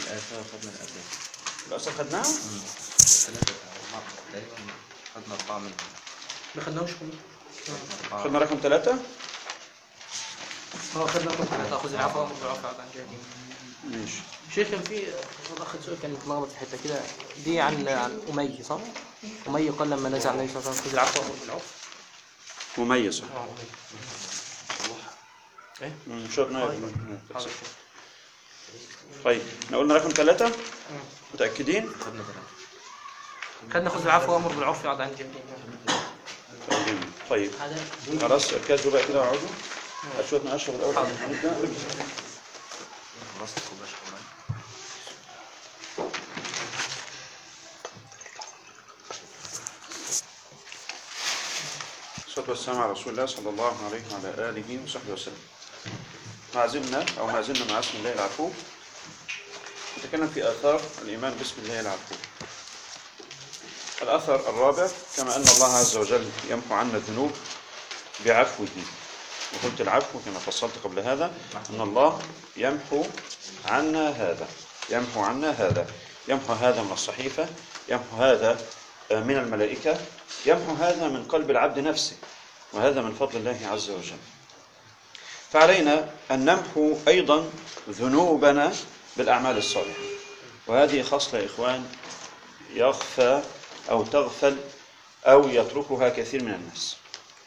الآثار خدنا الآثار. الآثار خدناها؟ ثلاثة مرة تقريبا، خدنا 4 منهم. ما خدناهوش كله. خدنا رقم 3. خدنا رقم 3 خذ العفو وامر بالعرف عن جاهلين. ماشي. شيخ كان في اخ سؤال كان متلخبط في حته كده دي عن أمية صح؟ أمية قال لما نزع النبي صلى الله عليه وسلم خذ العفو وامر بالعرف. مميز. ايه؟ شرنا. طيب احنا قلنا رقم 3. متأكدين؟ خدنا خذ العفو وامر بالعرف عن جاهلين. طيب خلاص اركزوا بقى كده وقعدوا. شوية ما اشرب الاول قبل ما نبدا. الصلاة والسلام على رسول الله صلى الله عليه وعلى آله وصحبه وسلم. ما زلنا مع اسم الله العفو. نتكلم في آثار الإيمان باسم الله العفو. الأثر الرابع كما أن الله عز وجل يمحو عنا الذنوب بعفوه. وقلت العفو كما فصلت قبل هذا أن الله يمحو عنا هذا، يمحو هذا من الصحيفة، يمحو هذا من الملائكة، يمحو هذا من قلب العبد نفسه، وهذا من فضل الله عز وجل. فعلينا أن نمحو أيضا ذنوبنا بالأعمال الصالحة، وهذه خصلة يا إخوان يخفى أو تغفل أو يتركها كثير من الناس.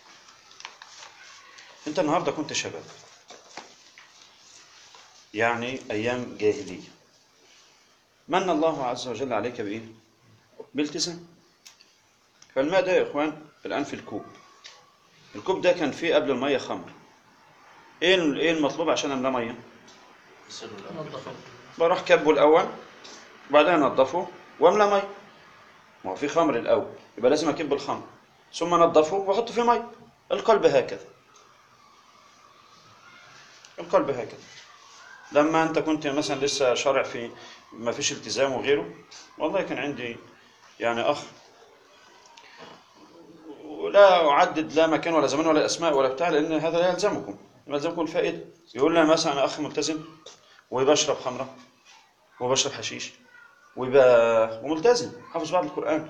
أنت النهاردة كنت شباب، يعني أيام جاهلية، من الله عز وجل عليك بإيه؟ بالتزام. فالماء ده يا إخوان الآن في الكوب ده كان فيه قبل المية خمر. إيه المطلوب عشان أملاه مية؟ بروح كبه الأول وبعدين أنضفه وأملاه مية. ما هو في خمر الأول يبقى لازم أكب الخمر ثم أنضفه وأحطه في مية. القلب هكذا. لما أنت كنت مثلا لسه شارع في ما فيش التزام وغيره، والله كان عندي يعني أخ، ولا أعدد لا مكان ولا زمان ولا أسماء ولا بتاع، لأن هذا لا يلزمكم الفائدة. يقول لنا مثلا أنا أخ ملتزم وبشرب خمرة وبشرب حشيش وملتزم حافظ بعض القرآن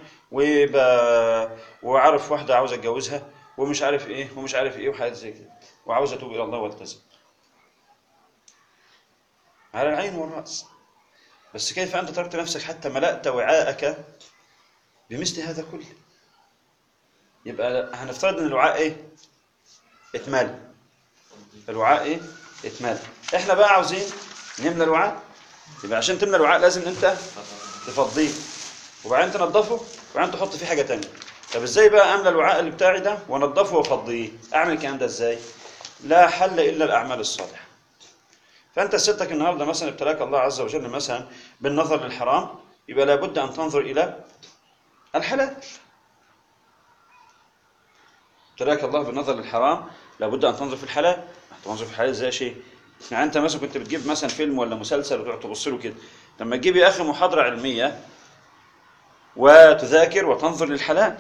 وعارف واحدة عاوز أتجوزها ومش عارف إيه وحاجات زي كده، وعاوز أتوب إلى الله والتزم على العين والرأس. بس كيف أنت تركت نفسك حتى ملأت وعاءك بمثل هذا كله؟ يبقى هنفترض ان الوعاء ايه؟ اتمال. احنا بقى عاوزين نملى الوعاء. يبقى عشان تملى الوعاء لازم انت تفضيه وبعدين تنضفه وبعدين تحط فيه حاجة تانية. طب ازاي بقى املى الوعاء اللي بتاعي ده وانضفه وافضيه؟ اعمل الكلام ده ازاي؟ لا حل الا الاعمال الصالحة. فانت ستك النهارده مثلا ابتلاك الله عز وجل مثلا بالنظر للحرام، يبقى لابد ان تنظر الى الحلال. ابتلاك الله بالنظر للحرام، لابد ان تنظر في الحلال. تنظر في الحلال ازاي شيء؟ يعني انت مثلا كنت بتجيب مثلا فيلم ولا مسلسل وتقعد تبص له كده، لما تجيب يا اخي محاضره علميه وتذاكر وتنظر للحلال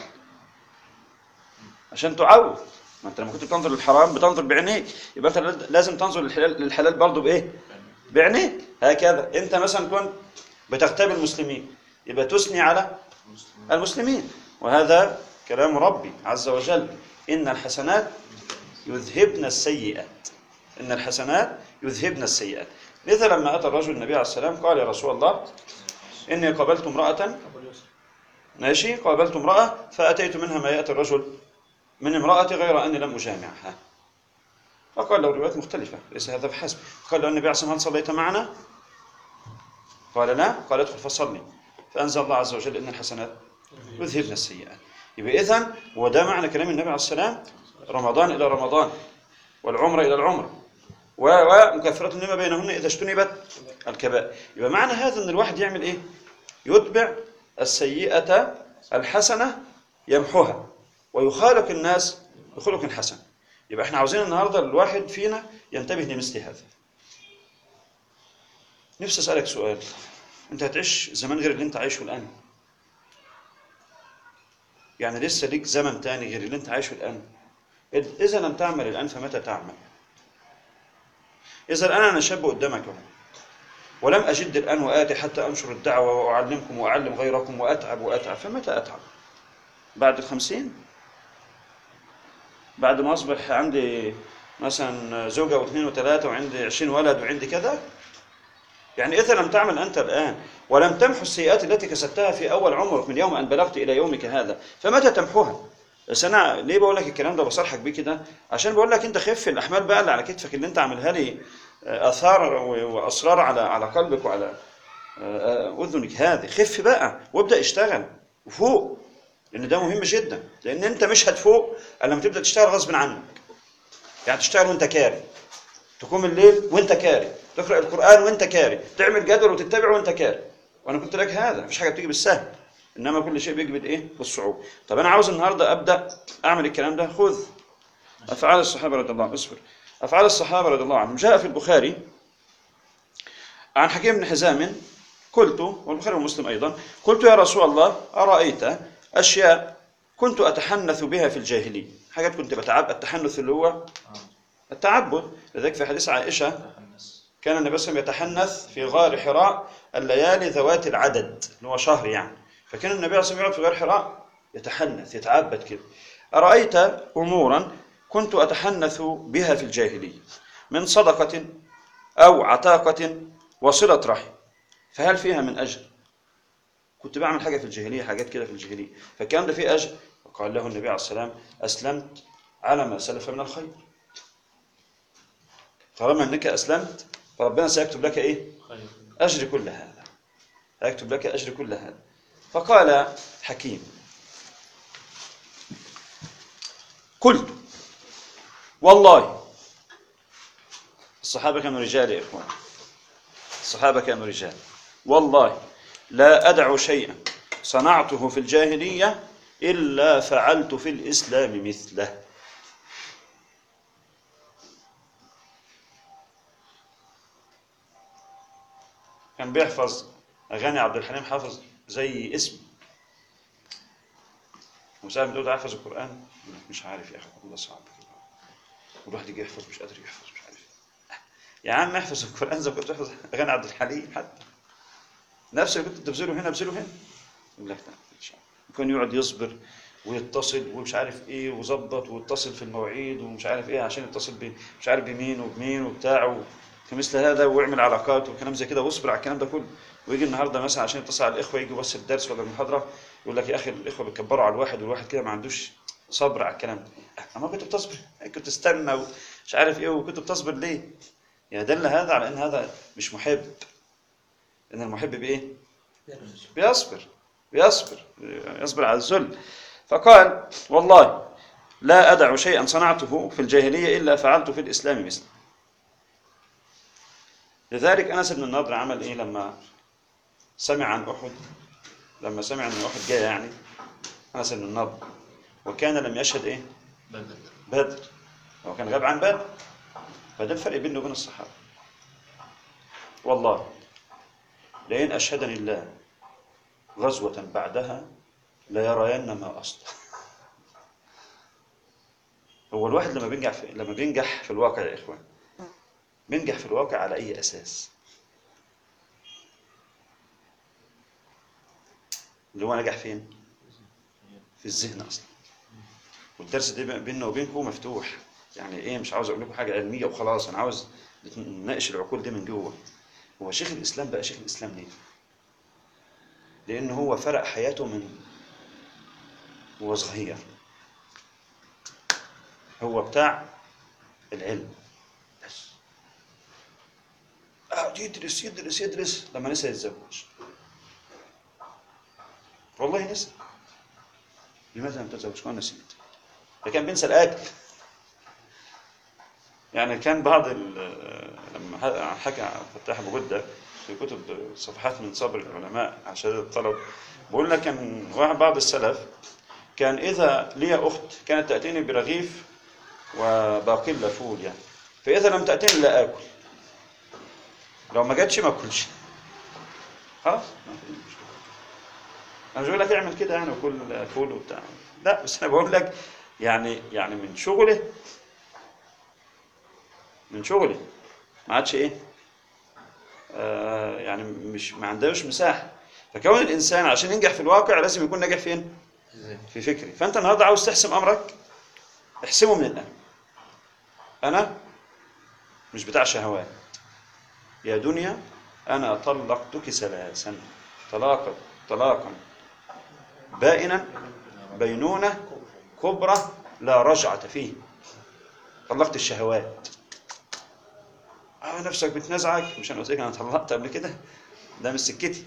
عشان تعود. ما انت لما كنت بتنظر للحرام بتنظر بعينيك، يبقى انت لازم تنظر للحلال برضه بايه؟ بعينيك. هكذا انت مثلا كنت بتغتاب المسلمين، يبقى تثني على المسلمين، وهذا كلام ربي عز وجل: إن الحسنات يذهبن السيئات. لذا لما أتى الرجل النبي عليه السلام قال: يا رسول الله إني قابلت امرأة فأتيت منها ما يأتي الرجل من امرأتي غير أني لم أجامعها. فقال له روايات مختلفة، ليس هذا بحسب. قال له النبي عليه السلام: هل صليت معنا؟ قال لا. قال: ادخل فصلي. فأنزل الله عز وجل: إن الحسنات يذهبن السيئات. يبقى إذن وده معنى كلام النبي عليه السلام: رمضان إلى رمضان والعمرة إلى العمرة ومكفرة لما بينهن إذا اجتنبت الكبائر. يبقى معنى هذا أن الواحد يعمل إيه؟ يتبع السيئة الحسنة يمحوها ويخالق الناس بخلق حسن. يبقى احنا عاوزين النهاردة الواحد فينا ينتبه لمثل هذا. نفسي أسألك سؤال: أنت هتعيش زمان غير اللي أنت عايشه الآن؟ يعني لسه ليك زمن تاني غير اللي أنت عايشه الآن؟ إذا لم تعمل الآن فمتى تعمل؟ إذا الآن أنا شاب قدامك أهو، ولم أجد الآن وآتي حتى أنشر الدعوة وأعلمكم وأعلم غيركم وأتعب وأتعب، فمتى أتعب؟ بعد 50؟ بعد ما أصبح عندي مثلا زوجة واثنين وثلاثة وعندي 20 ولد وعندي كذا؟ يعني إذا لم تعمل أنت الآن ولم تمحو السيئات التي كسبتها في أول عمرك من يوم أن بلغت إلى يومك هذا، فمتى تمحوها؟ بس أنا ليه بقول لك الكلام ده بصرحك بيه كده؟ عشان بقول لك أنت خف الأحمال بقى اللي على كتفك اللي أنت عاملها لي آثار وأسرار على قلبك وعلى أذنك هذه، خف بقى وابدأ اشتغل وفوق، لأن ده مهم جدا، لأن أنت مش هتفوق إلا لما تبدأ تشتغل غصب عنك. يعني تشتغل وأنت كاري، تقوم الليل وأنت كاري، تقرأ القرآن وأنت كاري، تعمل جدول وتتبعه وأنت كاري. وأنا قلت لك هذا مفيش حاجة بتيجي بالسهل، إنما كل شيء بيجي بالإيه؟ بالصعوبة. طب أنا عاوز النهاردة أبدأ أعمل الكلام ده. خذ أفعال الصحابة رضي الله عنهم. اصبر. أفعال الصحابة رضي الله عنهم جاء في البخاري عن حكيم بن حزام قلت، والبخاري ومسلم أيضا، قلت يا رسول الله أرأيت أشياء كنت أتحنث بها في الجاهلية، حاجات كنت بتعب، التحنث اللي هو التعبد. لذلك في حديث عائشة كان النبي صلى الله عليه وسلم يتحنث في غار حراء الليالي ذوات العدد، اللي هو شهر يعني، فكان النبي صلى الله عليه وسلم يقعد في غار حراء يتحنث يتعبد كده. أرأيت أمورا كنت أتحنث بها في الجاهلية من صدقة أو عتاقة وصلة رحم، فهل فيها من أجر؟ كنت بعمل حاجة في الجاهلية، حاجات كده في الجاهلية، فالكلام ده فيه أجر. وقال له النبي عليه السلام أسلمت على ما سلف من الخير. طالما أنك أسلمت فربنا سيكتب لك إيه؟ أجر كل هذا، سيكتب لك أجر كل هذا. فقال حكيم قلت والله، الصحابة كانوا رجال يا إخوان، الصحابة كانوا رجال، والله لا أدع شيئا صنعته في الجاهلية إلا فعلت في الإسلام مثله. كان بيحفظ أغاني عبد الحليم حافظ زي اسم، وسأل بتقول حافظ القرآن مش عارف يا أخي والله صعب، والواحد يجي يحفظ مش قادر يحفظ مش عارف. يا عم احفظ القرآن زي ما كنت تحفظ أغاني عبد الحليم، حتى نفس اللي كنت تبذله هنا بذله هنا. يقول لك يكون يقعد يصبر ويتصل ومش عارف ايه وظبط ويتصل في المواعيد ومش عارف ايه عشان يتصل مش عارف بمين وبمين وبتاع كمثل هذا، ويعمل علاقات وكلام زي كده، واصبر على الكلام ده كله. ويجي النهارده مثلا عشان يتصل على الاخوه، يجي بس الدرس ولا المحاضره، يقول لك يا اخي الاخوه بيكبروا على الواحد، والواحد كده ما عندوش صبر على الكلام ده. اما كنت بتصبر، كنت تستنى ومش عارف ايه، وكنت بتصبر ليه؟ يدل هذا على ان هذا مش محب، ان المحب بايه؟ بيصبر على الذل. فقال والله لا أدع شيئا صنعته في الجاهلية إلا فعلت في الإسلام مثله. لذلك أنس بن النضر عمل إيه لما سمع عن أحد؟ لما سمع أن أحد جاء، يعني أنس بن النضر، وكان لم يشهد إيه؟ بدر، هو كان غاب عن بدر، فده الفرق بينه وبين الصحابة. والله لئن أشهدني الله غزوة بعدها لا يرين ما أصلح. هو الواحد لما بينجح في الواقع يا إخوان، بينجح في الواقع على أي أساس؟ اللي هو نجح فين؟ في الذهن أصلا. والدرس ده بيننا وبينكم مفتوح، يعني إيه، مش عاوز أقول لكم حاجة علمية وخلاص، أنا عاوز نناقش العقول دي من جوه. هو شيخ الإسلام بقى شيخ الإسلام ليه؟ لأنه هو فرق حياته من هو صغير، هو بتاع العلم بس، يدرس يدرس يدرس لما نسى يتزوج. والله نسى. لماذا لم تتزوج؟ قال نسيت. فكان بينسى الأكل. يعني كان بعض لما حكى فتاح أبو جدة في كتب صفحات من صبر العلماء على شهادة الطلب، بقول لك كان بعض السلف كان إذا لي أخت كانت تأتيني برغيف وباقلة فول يعني، فإذا لم تأتيني لا آكل، لو ما جاتش ما أكلش، خلاص. أنا مش بقول لك اعمل كده يعني وكل فول وبتاع، لا، بس أنا بقول لك يعني من شغله ما عادش إيه، يعني مش ما عندهوش مساحه. فكون الانسان عشان ينجح في الواقع لازم يكون ناجح فين؟ في فكري. فانت النهارده عاوز تحسم امرك، احسمه من الان. انا مش بتاع شهوات يا دنيا، انا طلقتك ثلاثا طلاقا بائنا بينونه كبرى لا رجعه فيه. طلقت الشهوات. نفسك بتنزعك، مش انا قلت لك انا طلقت قبل كده؟ ده مش سكتي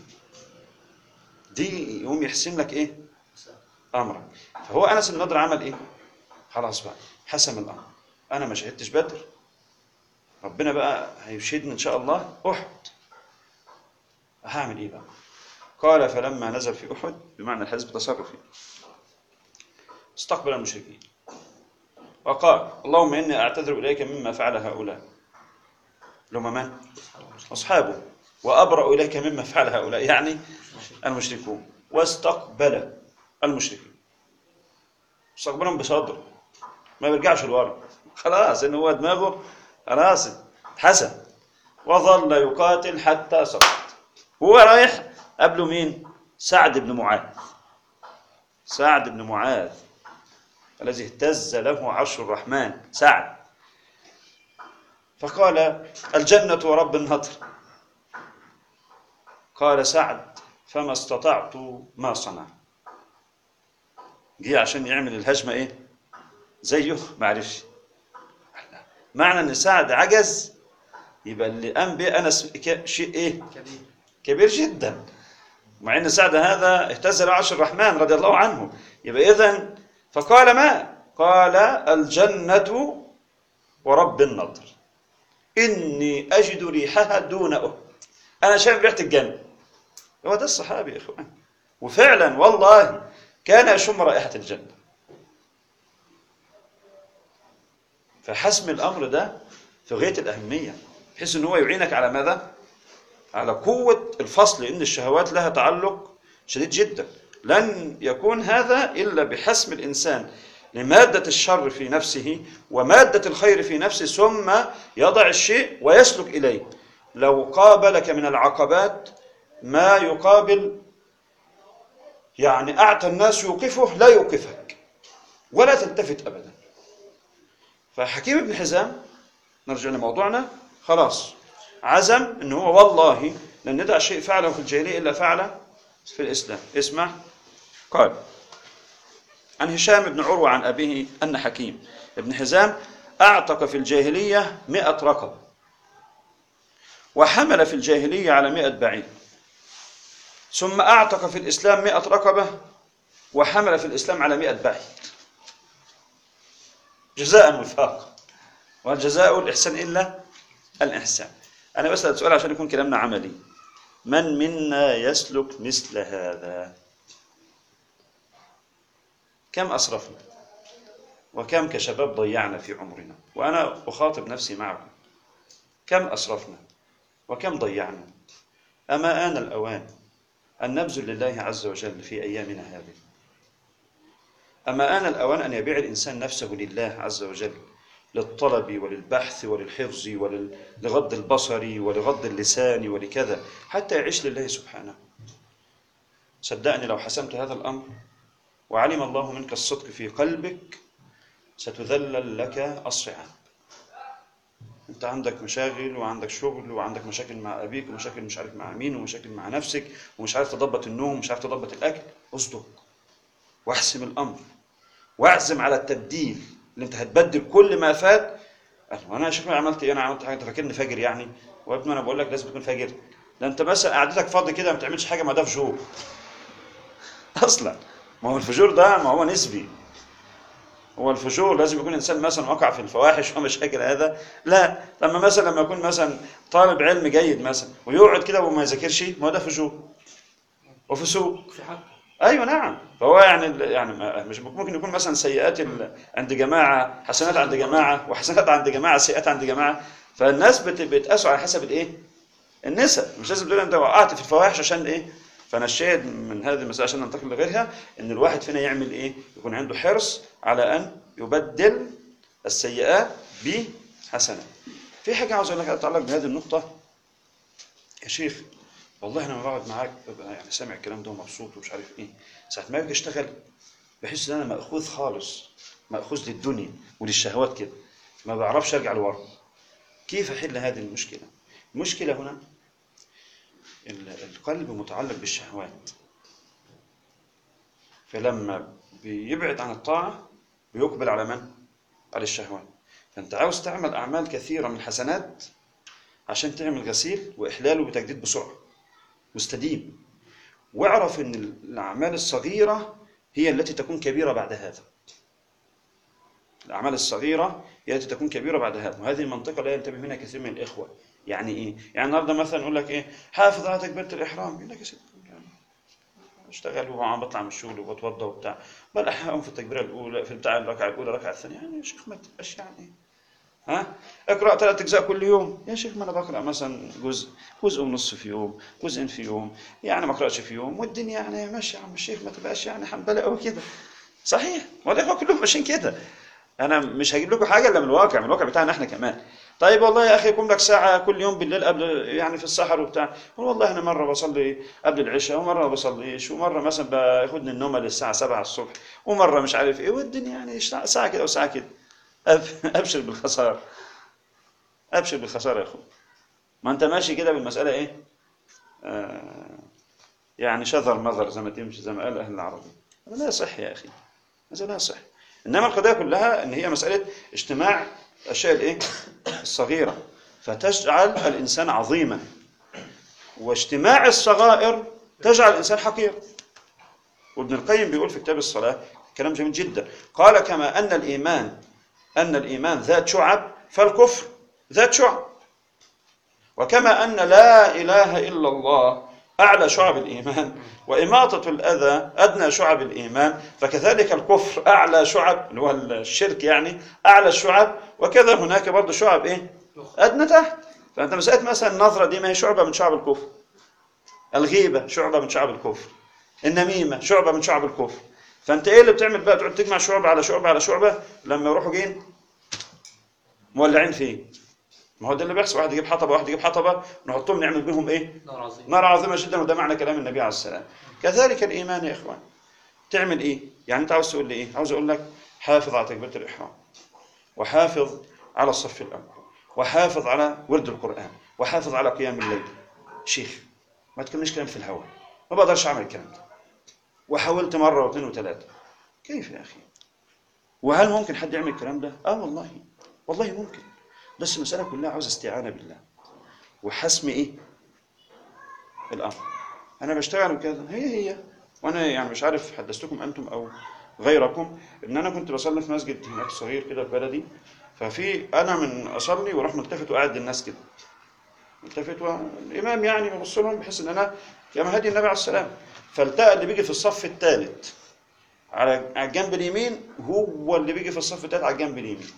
دي. يقوم يحسم لك ايه؟ امرك. فهو انس النضر عمل ايه؟ خلاص بقى حسم الامر. انا ما شهدتش بدر، ربنا بقى هيشهدني ان شاء الله احد. هعمل ايه بقى؟ قال فلما نزل في احد، بمعنى الحزب تصرفي، استقبل المشركين وقال اللهم اني اعتذر اليك مما فعل هؤلاء. لهم من؟ اصحابه. وابرأ اليك مما فعل هؤلاء، يعني المشركون. واستقبل المشركين، استقبلهم بصدر، ما بيرجعش لورا. خلاص ان هو دماغه خلاص اتحسن. وظل يقاتل حتى سقط. هو رايح قبله مين؟ سعد بن معاذ. سعد بن معاذ الذي اهتز له عرش الرحمن، سعد. فقال الجنة ورب النضر. قال سعد فما استطعت ما صنع. جه عشان يعمل الهجمة ايه؟ زيه ما عرفش. معنى ان سعد عجز، يبقى اللي قام به انس شيء ايه؟ كبير جدا. مع ان سعد هذا اهتز له عرش الرحمن رضي الله عنه. يبقى اذن فقال ما؟ قال الجنة ورب النضر إني أجد ريحها دون أحد. أنا شايف ريحة الجنة. هو ده الصحابي يا إخوان. وفعلا والله كان يشم رائحة الجنة. فحسم الأمر ده في غاية الأهمية، بحيث أن هو يعينك على ماذا؟ على قوة الفصل. إن الشهوات لها تعلق شديد جدا. لن يكون هذا إلا بحسم الإنسان لمادة الشر في نفسه ومادة الخير في نفسه، ثم يضع الشيء ويسلك إليه. لو قابلك من العقبات ما يقابل يعني أعتى الناس يوقفه، لا يوقفك ولا تلتفت أبدا. فحكيم بن حزام، نرجع لموضوعنا، خلاص عزم أنه هو والله لن ندع شيء فعله في الجاهلية إلا فعله في الإسلام. اسمع، قال عن هشام بن عروة عن أبيه أن حكيم بن حزام أعتق في الجاهلية 100 رقبة، وحمل في الجاهلية على 100 بعير، ثم أعتق في الإسلام 100 رقبة، وحمل في الإسلام على 100 بعير، جزاء وفاقا. والجزاء الإحسان إلا الإحسان. أنا بسأل سؤال عشان يكون كلامنا عملي. من منا يسلك مثل هذا؟ كم أسرفنا وكم كشباب ضيعنا في عمرنا، وأنا أخاطب نفسي معكم. كم أسرفنا وكم ضيعنا. أما آن الأوان أن نبذل لله عز وجل في أيامنا هذه. أما آن الأوان أن يبيع الإنسان نفسه لله عز وجل، للطلب وللبحث وللحفظ ولغض البصر ولغض اللسان ولكذا، حتى يعيش لله سبحانه. صدقني لو حسمت هذا الأمر وعلم الله منك الصدق في قلبك، ستذلل لك الصعاب. انت عندك مشاغل وعندك شغل وعندك مشاكل مع ابيك ومشاكل مش عارف مع مين ومشاكل مع نفسك ومش عارف تضبط النوم ومش عارف تضبط الاكل. اصدق واحسم الامر واعزم على التبديل، اللي انت هتبدل كل ما فات. وانا يا شيخ عملت ايه؟ انا عملت حاجه؟ انت فاكرني فاجر يعني؟ وابني انا بقول لك لازم تكون فاجر. ده انت بس قعدتك فاضي كده ما بتعملش حاجه، ما ده فجور اصلا. ما هو الفجور ده ما هو نسبي. هو الفجور لازم يكون انسان مثلا وقع في الفواحش ومشاكل هذا؟ لا. لما يكون مثلا طالب علم جيد مثلا ويقعد كده وما يذاكرش، ما هو ده فجور وفسوق. ايوه نعم. فهو يعني مش ممكن يكون مثلا سيئات عند جماعه، حسنات عند جماعه، وحسنات عند جماعه، سيئات عند جماعه. فالناس بتقاسوا على حسب الايه؟ النسب. مش لازم تقول انت وقعت في الفواحش عشان ايه. فانا الشاهد من هذه المساله عشان ننتقل لغيرها، ان الواحد فينا يعمل ايه؟ يكون عنده حرص على ان يبدل السيئات بحسنات. في حاجه عاوز اقول لك تتعلق بهذه النقطه يا شيخ. والله انا لما بقعد معاك ببقى يعني سامع الكلام ده ومبسوط ومش عارف ايه، ساعه ما باجي اشتغل بحس ان انا ماخوذ خالص، ماخوذ للدنيا وللشهوات كده، ما بعرفش ارجع لورا. كيف احل هذه المشكله؟ المشكله هنا القلب متعلق بالشهوات، فلما بيبعد عن الطاعه بيقبل على من؟ على الشهوات. فانت عاوز تعمل اعمال كثيره من الحسنات عشان تعمل غسيل واحلال وتجديد بسرعه واستديم، واعرف ان الاعمال الصغيره هي التي تكون كبيره بعد هذا. الاعمال الصغيره هي التي تكون كبيره بعد هذا، وهذه المنطقه لا ينتبه منها كثير من الاخوه. يعني ايه؟ يعني النهارده مثلا يقول لك ايه؟ حافظ على تكبيره الاحرام، يقول لك يا سيدي يعني اشتغل وعم بطلع من الشغل وبتوضى وبتاع، بل احيانا في التكبيره الاولى في بتاع الركعه الاولى الركعه الثانيه، يعني يا شيخ ما تبقاش يعني ها اقرا 3 اجزاء كل يوم. يا شيخ ما انا بقرا مثلا جزء ونص في يوم، جزء في يوم، يعني ما اقراش في يوم والدنيا يعني ماشيه يا عم الشيخ، ما تبقاش يعني حنبله قوي كده. صحيح، والاخوه كلهم ماشيين كده. انا مش هجيب لكم حاجه الا من الواقع، من الواقع بتاعنا احنا كمان. طيب والله يا اخي يكون لك ساعه كل يوم بالليل قبل يعني في السحر وبتاع، والله انا مره بصلي قبل العشاء ومره ما بصليش، ومره مثلا باخدني النومه للساعه 7 الصبح، ومره مش عارف ايه، والدنيا يعني ساعه كده وساعه كده. ابشر بالخساره، ابشر بالخساره يا اخوي. ما انت ماشي كده بالمساله ايه؟ يعني شذر مذر زي ما تمشي، زي ما قال اهل العربي. هذا لا يصح يا اخي، هذا لا يصح. انما القضيه كلها ان هي مساله اجتماع الاشياء الايه؟ الصغيره، فتجعل الانسان عظيما، واجتماع الصغائر تجعل الانسان حقير. وابن القيم بيقول في كتاب الصلاه كلام جميل جدا، قال كما ان الايمان ذات شعب فالكفر ذات شعب، وكما أن لا إله إلا الله أعلى شعب الإيمان، وإماطة الأذى أدنى شعب الإيمان، فكذلك الكفر أعلى شعب اللي هو الشرك يعني أعلى الشعب، وكذا هناك برضه شعب إيه؟ أدنى تحت. فأنت مسألة مثلا النظرة دي ما هي شعبة من شعب الكفر، الغيبة شعبة من شعب الكفر، النميمة شعبة من شعب الكفر. فأنت إيه اللي بتعمل بقى؟ تقعد تجمع شعبة على شعبة على شعبة، لما يروحوا جين مولعين فيه. ما هو ده اللي بيحصل، واحد يجيب حطبه واحد يجيب حطبه نحطهم نعمل بهم ايه؟ نار عظيم، نار عظيمه جدا. وده معنى كلام النبي عليه السلام. كذلك الايمان يا اخوان، تعمل ايه؟ يعني انت عاوز تقول لي ايه؟ عاوز اقول لك حافظ على تكبيره الاحرام، وحافظ على الصف الاول، وحافظ على ورد القران، وحافظ على قيام الليل. شيخ ما تكلمنيش كلام في الهواء، ما بقدرش اعمل الكلام ده، وحاولت مره واثنين وثلاثه. كيف يا اخي؟ وهل ممكن حد يعمل الكلام ده؟ والله والله ممكن، بس المسألة كلها عاوز استعانة بالله وحسم ايه؟ الأمر. أنا بشتغل كده هي وأنا يعني مش عارف حدثتكم أنتم أو غيركم إن أنا كنت بصلي في مسجد هناك صغير كده في بلدي، ففي أنا من أصلي وراح ملتفت وقاعد للناس كده، ملتفت والإمام يعني ببص لهم بحس إن أنا كما هدي النبي عليه السلام، فالتقى اللي بيجي في الصف الثالث على الجنب اليمين هو اللي بيجي في الصف الثالث على الجنب اليمين،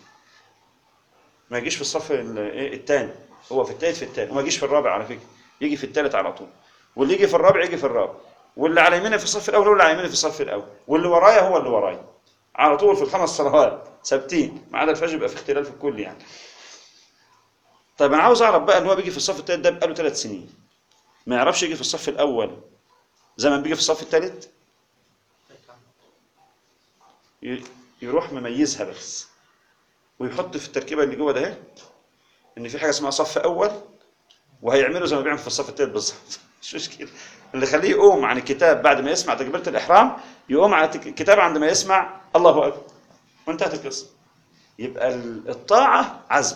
ما يجيش في الصف الثاني، هو في الثالث في الثاني، وما يجيش في الرابع على فكره، يجي في الثالث على طول، واللي يجي في الرابع يجي في الرابع، واللي على يمينه في الصف الاول هو اللي على يمينه في الصف الاول، واللي ورايا هو اللي ورايا، على طول في الخمس صلوات ثابتين، ما عدا الفجر يبقى في اختلال في الكل يعني. طيب انا عاوز اعرف بقى ان هو بيجي في الصف الثالث ده بقاله 3 سنين ما يعرفش يجي في الصف الاول زي ما بيجي في الصف الثالث، يروح مميزها بس ويحط في التركيبه اللي جوه ده اهي ان في حاجه اسمها صف اول، وهيعملوا زي ما بيعمل في الصف الثالث بالظبط. مش مشكله، اللي يخليه يقوم عن الكتاب بعد ما يسمع تكبيره الاحرام يقوم عن الكتاب عندما يسمع الله اكبر، وانتهت القصه. يبقى الطاعه عزم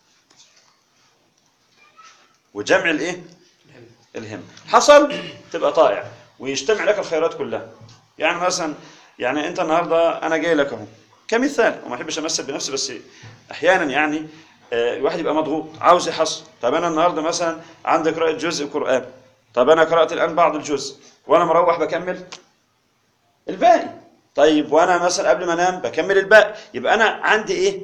وجمع الايه؟ الهم. حصل تبقى طائع ويجتمع لك الخيرات كلها. يعني مثلا يعني انت النهارده انا جاي لك اهو كمثال، وما احبش امثل بنفسي، بس احيانا يعني الواحد يبقى مضغوط عاوز يحصل. طب انا النهارده مثلا عندي قراءه جزء قران، طب انا قرات الان بعض الجزء وانا مروح بكمل الباقي، طيب وانا مثلا قبل ما انام بكمل الباقي، يبقى انا عندي ايه؟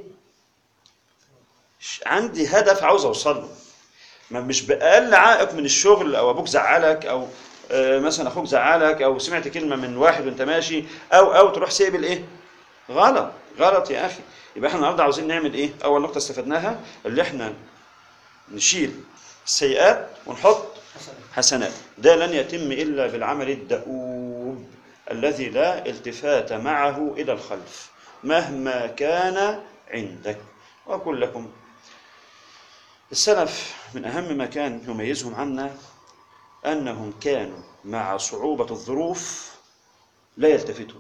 عندي هدف عاوز اوصل له، مش بأقل عائق من الشغل او ابوك زعلك او مثلا اخوك زعلك او سمعت كلمه من واحد وانت ماشي او تروح سايب الايه؟ غلط يا اخي. يبقى احنا النهارده عاوزين نعمل ايه؟ اول نقطه استفدناها اللي احنا نشيل السيئات ونحط حسنات. ده لن يتم إلا بالعمل الدؤوب الذي لا التفات معه إلى الخلف مهما كان عندك. وأقول لكم السلف من أهم ما كان يميزهم عنا أنهم كانوا مع صعوبة الظروف لا يلتفتوا،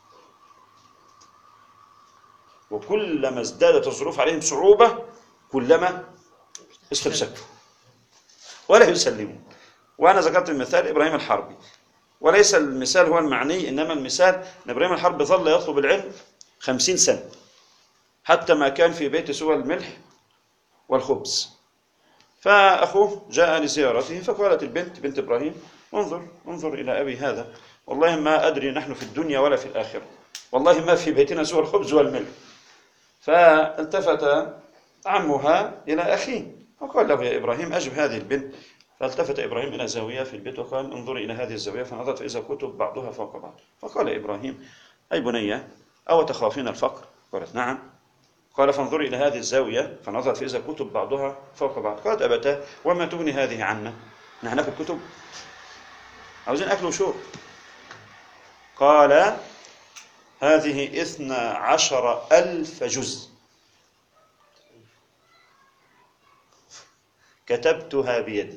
وكلما ازدادت الظروف عليهم صعوبة كلما استمسكوا ولا يسلمون. وأنا ذكرت المثال إبراهيم الحربي، وليس المثال هو المعني، إنما المثال أن إبراهيم الحربي ظل يطلب العلم 50 سنة حتى ما كان في بيت سوى الملح والخبز. فأخوه جاء لزيارته فقالت البنت بنت إبراهيم انظر إلى أبي هذا، والله ما أدري نحن في الدنيا ولا في الآخرة، والله ما في بيتنا سوى الخبز والملح. فالتفت عمها إلى أخيه وقال له يا إبراهيم أجب هذه البنت. فالتفت إبراهيم إلى زاوية في البيت وقال انظري إلى هذه الزاوية، فنظرت فإذا كتب بعضها فوق بعض. فقال إبراهيم أي بنية أو تخافين الفقر؟ قالت نعم. قال فانظري إلى هذه الزاوية، فنظرت فإذا كتب بعضها فوق بعض. قالت أبتاه وما تغني هذه عنا؟ نحن ناكل كتب؟ عاوزين أكل وشرب. قال هذه 12,000 جزء كتبتها بيدي،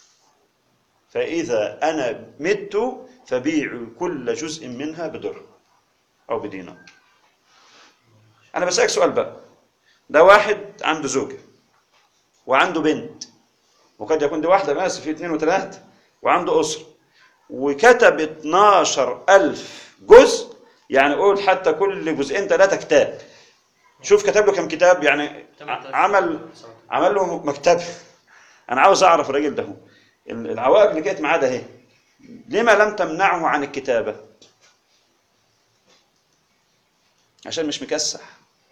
فإذا أنا مت فبيعوا كل جزء منها بدرهم أو بدينار. أنا بسألك سؤال بقى، ده واحد عنده زوجة وعنده بنت، وقد يكون دي واحدة بس في 2 و3، وعنده أسرة، وكتب 12,000 جزء، يعني قول حتى كل جزئين 3 كتاب. شوف كتب له كم كتاب، يعني عمل له مكتبة. أنا عاوز أعرف الراجل ده العوائق اللي كانت معاه ده اهي، لما لم تمنعه عن الكتابة؟ عشان مش مكسح،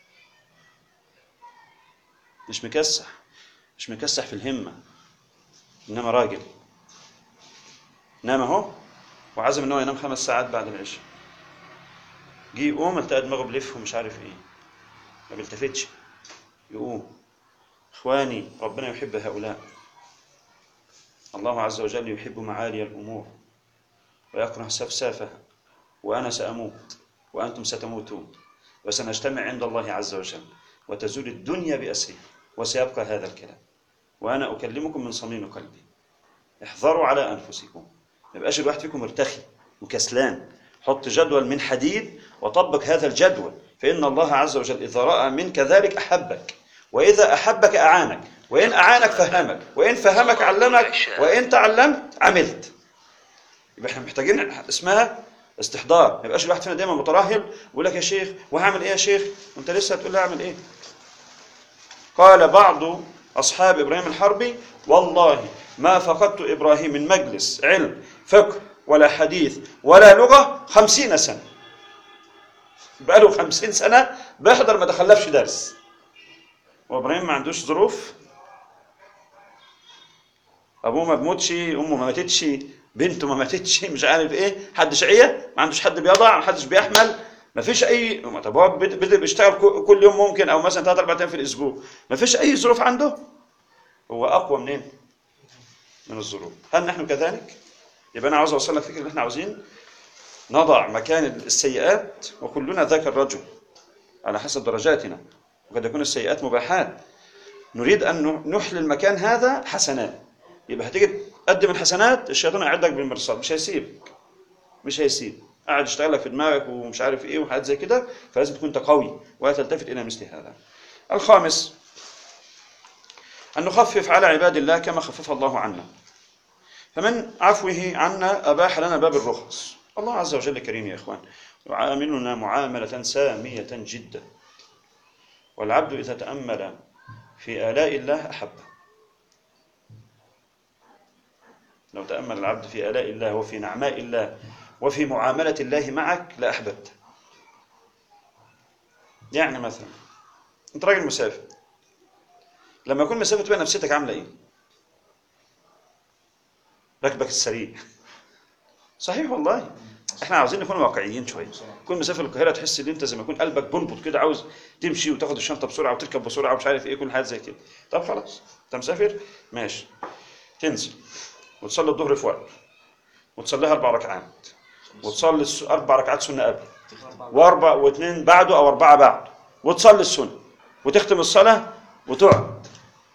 مش مكسح في الهمة، إنما راجل نام اهو وعزم إنه ينام 5 ساعات بعد العشاء، جه يقوم التقى دماغه بلف ومش عارف إيه، ما بيلتفتش يقوم. إخواني ربنا يحب هؤلاء، الله عز وجل يحب معالي الأمور ويكره سفسافها. وأنا سأموت وأنتم ستموتون وسنجتمع عند الله عز وجل وتزول الدنيا بأسرها وسيبقى هذا الكلام، وأنا أكلمكم من صميم قلبي. احذروا على أنفسكم، ما يبقاش الواحد فيكم مرتخي وكسلان. حط جدول من حديد وطبق هذا الجدول، فإن الله عز وجل إذا رأى منك ذلك أحبك، وإذا أحبك أعانك، وإن أعانك فهمك، وإن فهمك علمك، وإن تعلمت عملت. يبقى احنا محتاجين اسمها استحضار. ما يبقاش الواحد فينا دايما مترهل ويقول لك يا شيخ وهعمل ايه يا شيخ وانت لسه هتقول لي اعمل ايه. قال بعض اصحاب ابراهيم الحربي والله ما فقدت ابراهيم من مجلس علم فقه ولا حديث ولا لغه 50 سنه. بقى له 50 سنه بيحضر ما دخلفش درس. وابراهيم ما عندوش ظروف، ابوه ما بموتش، امه ما ماتتش، بنته ما ماتتش، مش عارف ايه، حدش عيه، ما عندوش حد بيضع، ما حدش بيحمل، ما فيش اي. طب هو بيشتغل كل يوم ممكن، او مثلا 3 4 ايام في الاسبوع، ما فيش اي ظروف عنده. هو اقوى منين؟ من الظروف. هل نحن كذلك؟ يبقى انا عاوز اوصل لك فكره ان احنا عاوزين نضع مكان السيئات، وكلنا ذاك الرجل على حسب درجاتنا، وقد يكون السيئات مباحات، نريد ان نحلل مكان هذا حسنات. يبقى هتيجي تقدم الحسنات، الشيطان يعدك بالمرصاد، مش هيسيب قاعد يشتغل لك في دماغك ومش عارف ايه وحاجات زي كده. فلازم تكون انت قوي ولا تلتفت الى مثل هذا. الخامس ان نخفف على عباد الله كما خفف الله عنا. فمن عفوه عنا اباح لنا باب الرخص. الله عز وجل كريم يا اخوان، يعاملنا معامله ساميه جدا. والعبد اذا تامل في آلاء الله احبه. لو تأمل العبد في آلاء الله وفي نعماء الله وفي معاملة الله معك لأحببته. يعني مثلا أنت راجل مسافر، لما يكون مسافر تبقى نفسيتك عاملة إيه؟ ركبك السريع. صحيح والله، احنا عاوزين نكون واقعيين شويه. كل مسافر القاهره تحس ان انت زي ما يكون قلبك بنبض كده، عاوز تمشي وتاخد الشنطه بسرعه وتركب بسرعه ومش عارف ايه، كل حاجه زي كده. طب خلاص انت مسافر ماشي، تنزل وتصلي الظهر في وقت، وتصليها 4 ركعات، وتصلي 4 ركعات سنة قبل، واربع واثنين بعده او 4 بعده، وتصلي السنة، وتختم الصلاة وتقعد.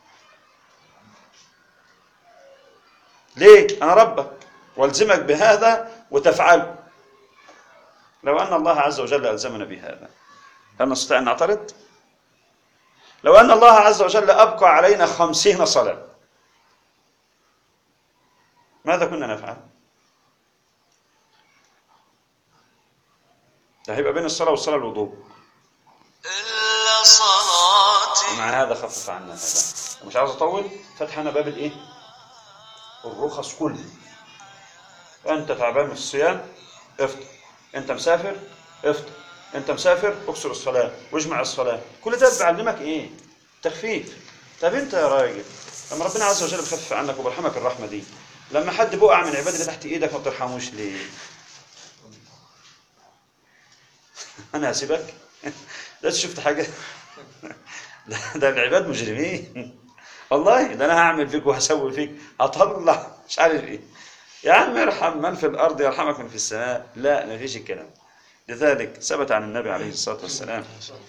ليه؟ انا ربك والزمك بهذا وتفعله. لو ان الله عز وجل الزمنا بهذا هل نستطيع ان نعترض؟ لو ان الله عز وجل ابقى علينا 50 صلاة ماذا كنا نفعل؟ ده هيبقى بين الصلاة والصلاة الوضوء. إلا صلاتي. ومع هذا خفف عنا هذا. مش عاوز أطول، فتحنا باب الإيه؟ الرخص كله. أنت تعبان من الصيام افطر، أنت مسافر افطر، أنت مسافر اكسر الصلاة واجمع الصلاة. كل ده بعلمك إيه؟ تخفيف. طب أنت يا راجل لما ربنا عز وجل بيخفف عنك وبرحمك الرحمة دي، لما حد بقع من عبادة اللي تحت إيدك ما بترحموش ليه؟ أنا هسيبك؟ لا شفت حاجة؟ ده العباد مجرمين والله. ده أنا هعمل فيك وهسوي فيك، هطلع مش عارف إيه. يا عم ارحم من في الأرض يرحمك من في السماء. لا ما فيش الكلام. لذلك ثبت عن النبي عليه الصلاة والسلام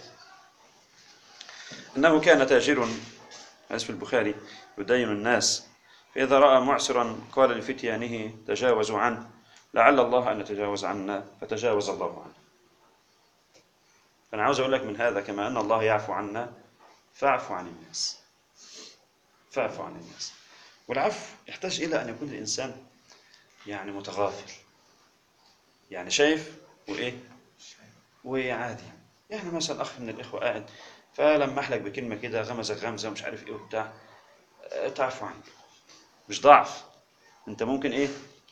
أنه كان تاجر في البخاري يدين الناس، فإذا رأى معسرا قال لفتيانه تجاوزوا عنه لعل الله أن يتجاوز عنا، فتجاوز الله عنه. أنا عاوز أقول لك من هذا كما أن الله يعفو عنا فاعفو عن الناس. فاعفو عن الناس. والعفو يحتاج إلى أن يكون الإنسان يعني متغافل، يعني شايف وإيه وعادي. يعني مثلا أخ من الإخوة قاعد فلما أحلك بكلمة كده غمزك غمزة ومش عارف إيه وبتاع، تعفو عنه. مش ضعف. أنت ممكن إيه؟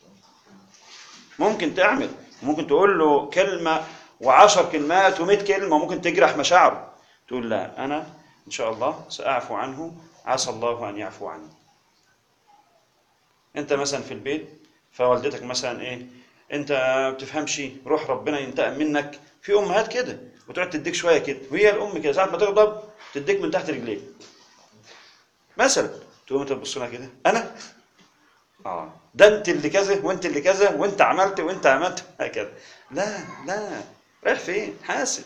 ممكن تعمل، ممكن تقول له كلمة و10 كلمات و100 كلمة وممكن تجرح مشاعره. تقول لا أنا إن شاء الله سأعفو عنه، عسى الله أن يعفو عني. أنت مثلا في البيت فوالدتك مثلا إيه، أنت بتفهمش روح ربنا ينتقم منك. في أمهات كده وتقعد تديك شوية كده، وهي الأم كده ساعة ما تغضب تديك من تحت رجليك مثلا. تقوم أنت تبص لها كده أنا ده أنت اللي كذا وأنت اللي كذا وأنت عملت وأنت عملت هكذا. لا لا، رايح فين؟ حاسب.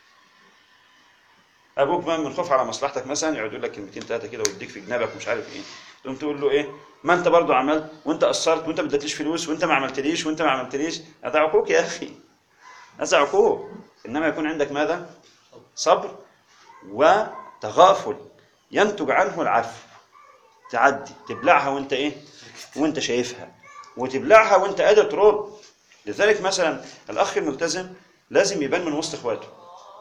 ابوك بقى من خوف على مصلحتك مثلا يقعد يقول لك كلمتين 3 كده ويديك في جنابك ومش عارف ايه، تقوم تقول له ايه؟ ما انت برضو عملت وانت قصرت وانت ما اديتليش فلوس وانت ما عملتليش وانت ما عملتليش. هذا عقوق يا اخي، هذا عقوق. انما يكون عندك ماذا؟ صبر وتغافل ينتج عنه العفو. تعدي تبلعها وانت ايه؟ وانت شايفها، وتبلعها وانت قادر ترد. لذلك مثلا الاخ الملتزم لازم يبان من وسط اخواته.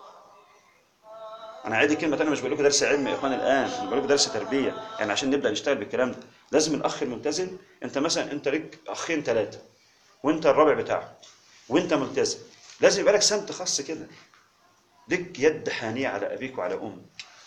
انا عادي كلمه، انا مش بقول لكم درس علم يا اخوان الان، انا بقول لكم درس تربيه يعني عشان نبدا نشتغل بالكلام ده. لازم الاخ الملتزم، انت مثلا انت لك اخين 3 وانت الرابع بتاعهم وانت ملتزم، لازم يبقى لك سمت خاص كده، لك يد حانيه على ابيك وعلى امك.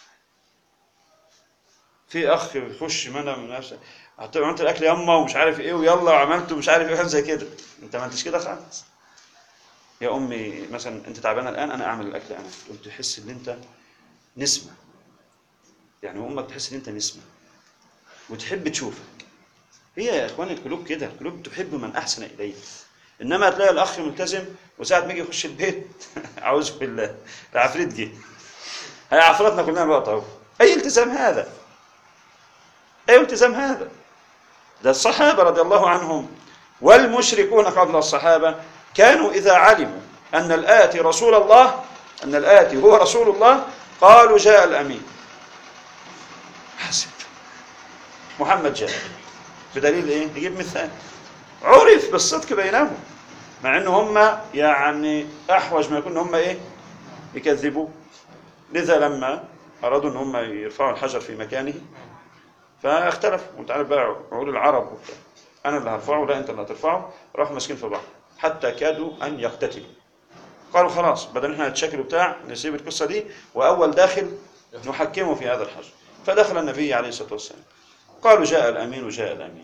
في اخ يخش منها من نفسه عملت الاكل ياما ومش عارف ايه ويلا وعملته مش عارف ايه زي كده. انت ما انتش كده خالص. يا امي مثلا انت تعبانه الان انا اعمل الاكل انا، قلت تحس ان انت نسمه، يعني امك تحس ان انت نسمه وتحب تشوفك. هي يا اخوان القلوب كده، القلوب تحب من احسن اليه. انما هتلاقي الاخ ملتزم وساعه ما يجي يخش البيت اعوذ بالله العفريت جه هيعفرتنا كلنا بقى. طب اي التزام هذا؟ اي التزام هذا؟ ده الصحابه رضي الله عنهم والمشركون قبل الصحابه كانوا اذا علموا ان الاتي رسول الله، ان الاتي هو رسول الله، قالوا جاء الامين. حسب محمد جاء. بدليل ايه؟ نجيب مثال عرف بالصدق بينهم، مع ان هم يعني احوج ما يكون هم ايه؟ يكذبوا. لذا لما ارادوا ان هم يرفعوا الحجر في مكانه فاختلفوا، وانت عارف بقى عقول العرب وبتاع، انا اللي هرفعه لا انت اللي هترفعه، راحوا ماسكين في بعض حتى كادوا ان يقتتلوا. قالوا خلاص بدل احنا نتشكل وبتاع نسيب القصه دي، واول داخل نحكمه في هذا الحجر. فدخل النبي عليه الصلاه والسلام، قالوا جاء الامين وجاء الامين.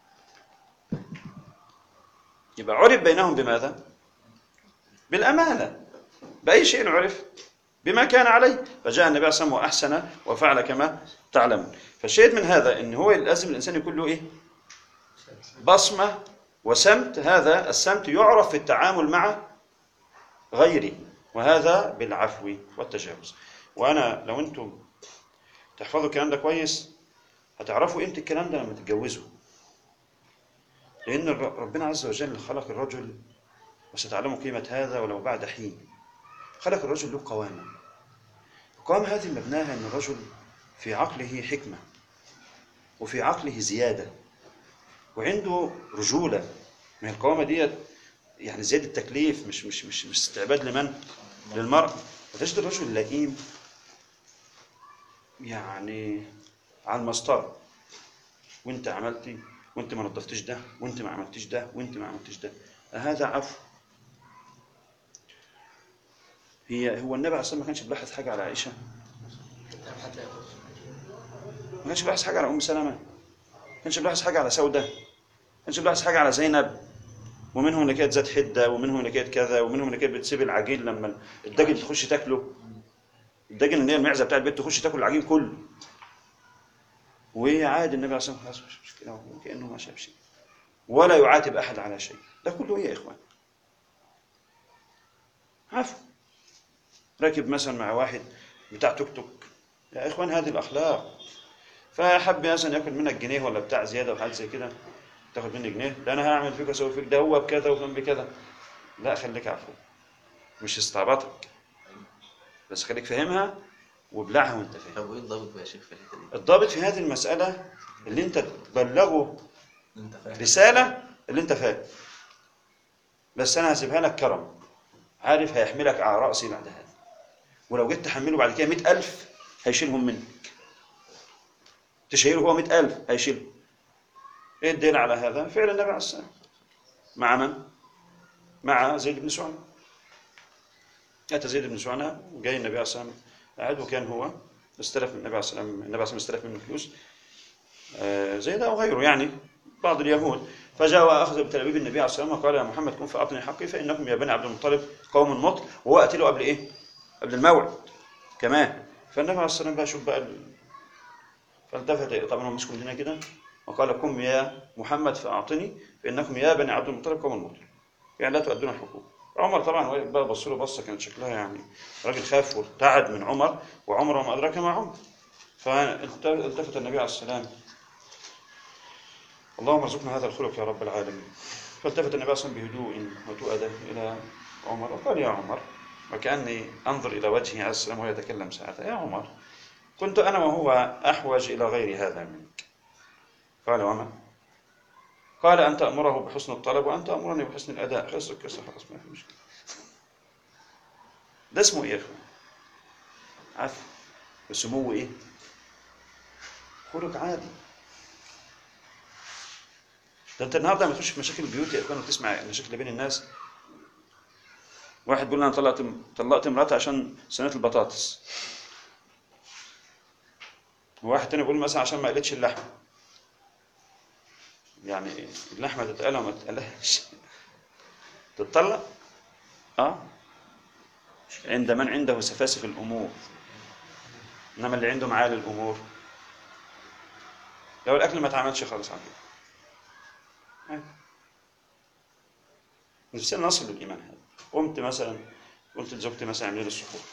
يبقى عرف بينهم بماذا؟ بالامانه. باي شيء عرف؟ بما كان عليه. فجاء النبي عليه الصلاه والسلام واحسن وفعل كما تعلمون. فالشيء من هذا ان هو لازم الانسان يكون له ايه؟ بصمة وسمت، هذا السمت يعرف في التعامل مع غيري، وهذا بالعفو والتجاوز. وأنا لو أنتم تحفظوا الكلام ده كويس هتعرفوا قيمة الكلام ده لما تتجوزوا، لأن ربنا عز وجل خلق الرجل، وستعلموا قيمة هذا ولو بعد حين. خلق الرجل له قوامة، القوامة هذه مبناها أن الرجل في عقله حكمة، وفي عقله زيادة، وعنده رجولة. من القوامة دي يعني زيادة التكليف، مش استعباد لمن؟ للمرء. وتجد الرجل لئيم يعني على المسطرة، وانت عملتي، وانت ما نظفتش ده، وانت ما عملتيش ده، وانت ما عملتيش ده. هذا عفو. هو النبي عليه الصلاة والسلام ما كانش بيلاحظ حاجة على عائشة، ما كانش بيلاحظ حاجة على أم سلمة، ما كانش بيلاحظ حاجة على سودة، ما كانش بيلاحظ حاجة على زينب. ومنهم اللي كانت ذات حدة، ومنهم اللي كانت كذا، ومنهم اللي كانت بتسيب العجين لما الدجل تخش تاكله، الدجل اللي هي المعزة بتاع البيت تخش تاكل العجين كله، وهي عادي. النبي عليه الصلاة والسلام خلاص مش مشكلة، وكأنه ما شاف شيء، ولا يعاتب أحد على شيء. ده كله إيه يا إخوان؟ عفو. راكب مثلا مع واحد بتاع توك توك، يا إخوان هذه الأخلاق. فحب مثلا ياكل منك جنيه ولا بتاع زيادة وحاجة زي كده، تاخد مني جنيه، ده أنا هعمل فيك وأسوي فيك، ده هو بكذا وكان بكذا. لا، خليك عفو، مش استعبطك، بس خليك فاهمها وابلعها وانت فاهم. طب وايه الضابط بقى يا شيخ في الحته دي؟ الضابط في هذه المسألة اللي انت تبلغه انت فاهم رسالة اللي انت فاهم، بس انا هسيبها لك كرم، عارف هيحملك على رأسي بعد هذا، ولو جيت تحمله بعد كده 100,000 هيشيلهم منك، تشيله هو 100,000 هيشيله. ايه الدليل على هذا؟ فعل النبي عليه الصلاة والسلام مع من؟ مع زيد بن سعنة. أتى زيد بن سعنة وجاي النبي عليه الصلاة والسلام قاعد، وكان هو استلف من النبي عليه الصلاة والسلام، النبي عليه الصلاة والسلام استلف منه فلوس، زيد أو غيره يعني بعض اليهود. فجاء وأخذ بتلابيب النبي عليه الصلاة والسلام وقال يا محمد كن فأعطني حقي، فإنكم يا بني عبد المطلب قوم مطل. وهو قتله قبل إيه؟ قبل الموعد كمان. فالنبي عليه الصلاة والسلام بقى شوف بقى فالتفت طبعا هو مسكوا هنا كده وقال قم يا محمد فأعطني، فإنكم يا بني عبد المطلب قوم مطل، يعني لا تؤدون الحقوق. عمر طبعا بقى بص له بصه كانت شكلها يعني راجل خاف وارتعد من عمر، وعمر وما ادراك ما عمر. فالتفت النبي عليه السلام، اللهم ارزقنا هذا الخلق يا رب العالمين. فالتفت النبي عليه الصلاه والسلام بهدوء وتؤدى الى عمر وقال يا عمر، وكاني انظر الى وجهه عليه السلام وهو يتكلم ساعتها، يا عمر كنت انا وهو احوج الى غير هذا منك. قال وما؟ قال أن تأمره بحسن الطلب وأن تأمرني بحسن الأداء. خلص القصة، خلاص ما في مشكلة. ده اسمه إيه يا أخوان؟ عفو. وسموه إيه؟ خلق عادي. ده أنت النهارده لما تخش في مشاكل البيوت يا أخوان وتسمع المشاكل بين الناس، واحد بيقول أنا طلقت مراتي عشان صينية البطاطس، وواحد تاني بيقول مثلا عشان ما قلتش اللحمة. يعني اللحمة تتقلى وما تتقلاش تتطلق؟ عند من عنده سفاسف الأمور، إنما اللي عنده معالي الأمور لو الأكل ما اتعملش خالص على كده. نفسنا نصل للإيمان هذا. قمت مثلا قلت لزوجتي مثلا اعملي لي السحور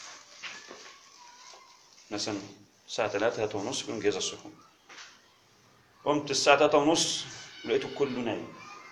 مثلا الساعة 3:30 يكون جاهز السحور. قمت الساعة 3:30 ولقيته كله نايم.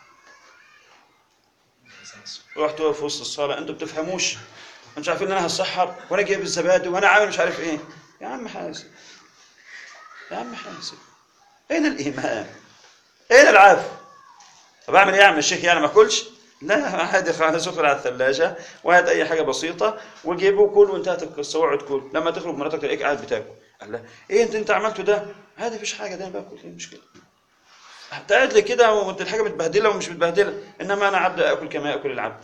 رحت واقف في وسط الصالة، انتوا بتفهموش، مش عارفين ان انا هسحر وانا جايب الزبادي وانا عامل مش عارف ايه. يا عم حاسب، يا عم حاسب، اين الايمان؟ اين العفو؟ طب اعمل ايه يا عم الشيخ؟ يعني ما اكلش؟ لا عادي خالص، ادخل على الثلاجة وهات اي حاجة بسيطة وجيبه وكل وانتهت القصة واقعد كل. لما تخرج مراتك تلاقيك قاعد بتاكل. قال لها ايه انت عملته ده؟ عادي مفيش حاجة، ده انا باكل، ايه المشكلة؟ قاعد لي كده وانت الحاجة متبهدلة ومش متبهدلة، انما انا عبد اكل كما ياكل العبد.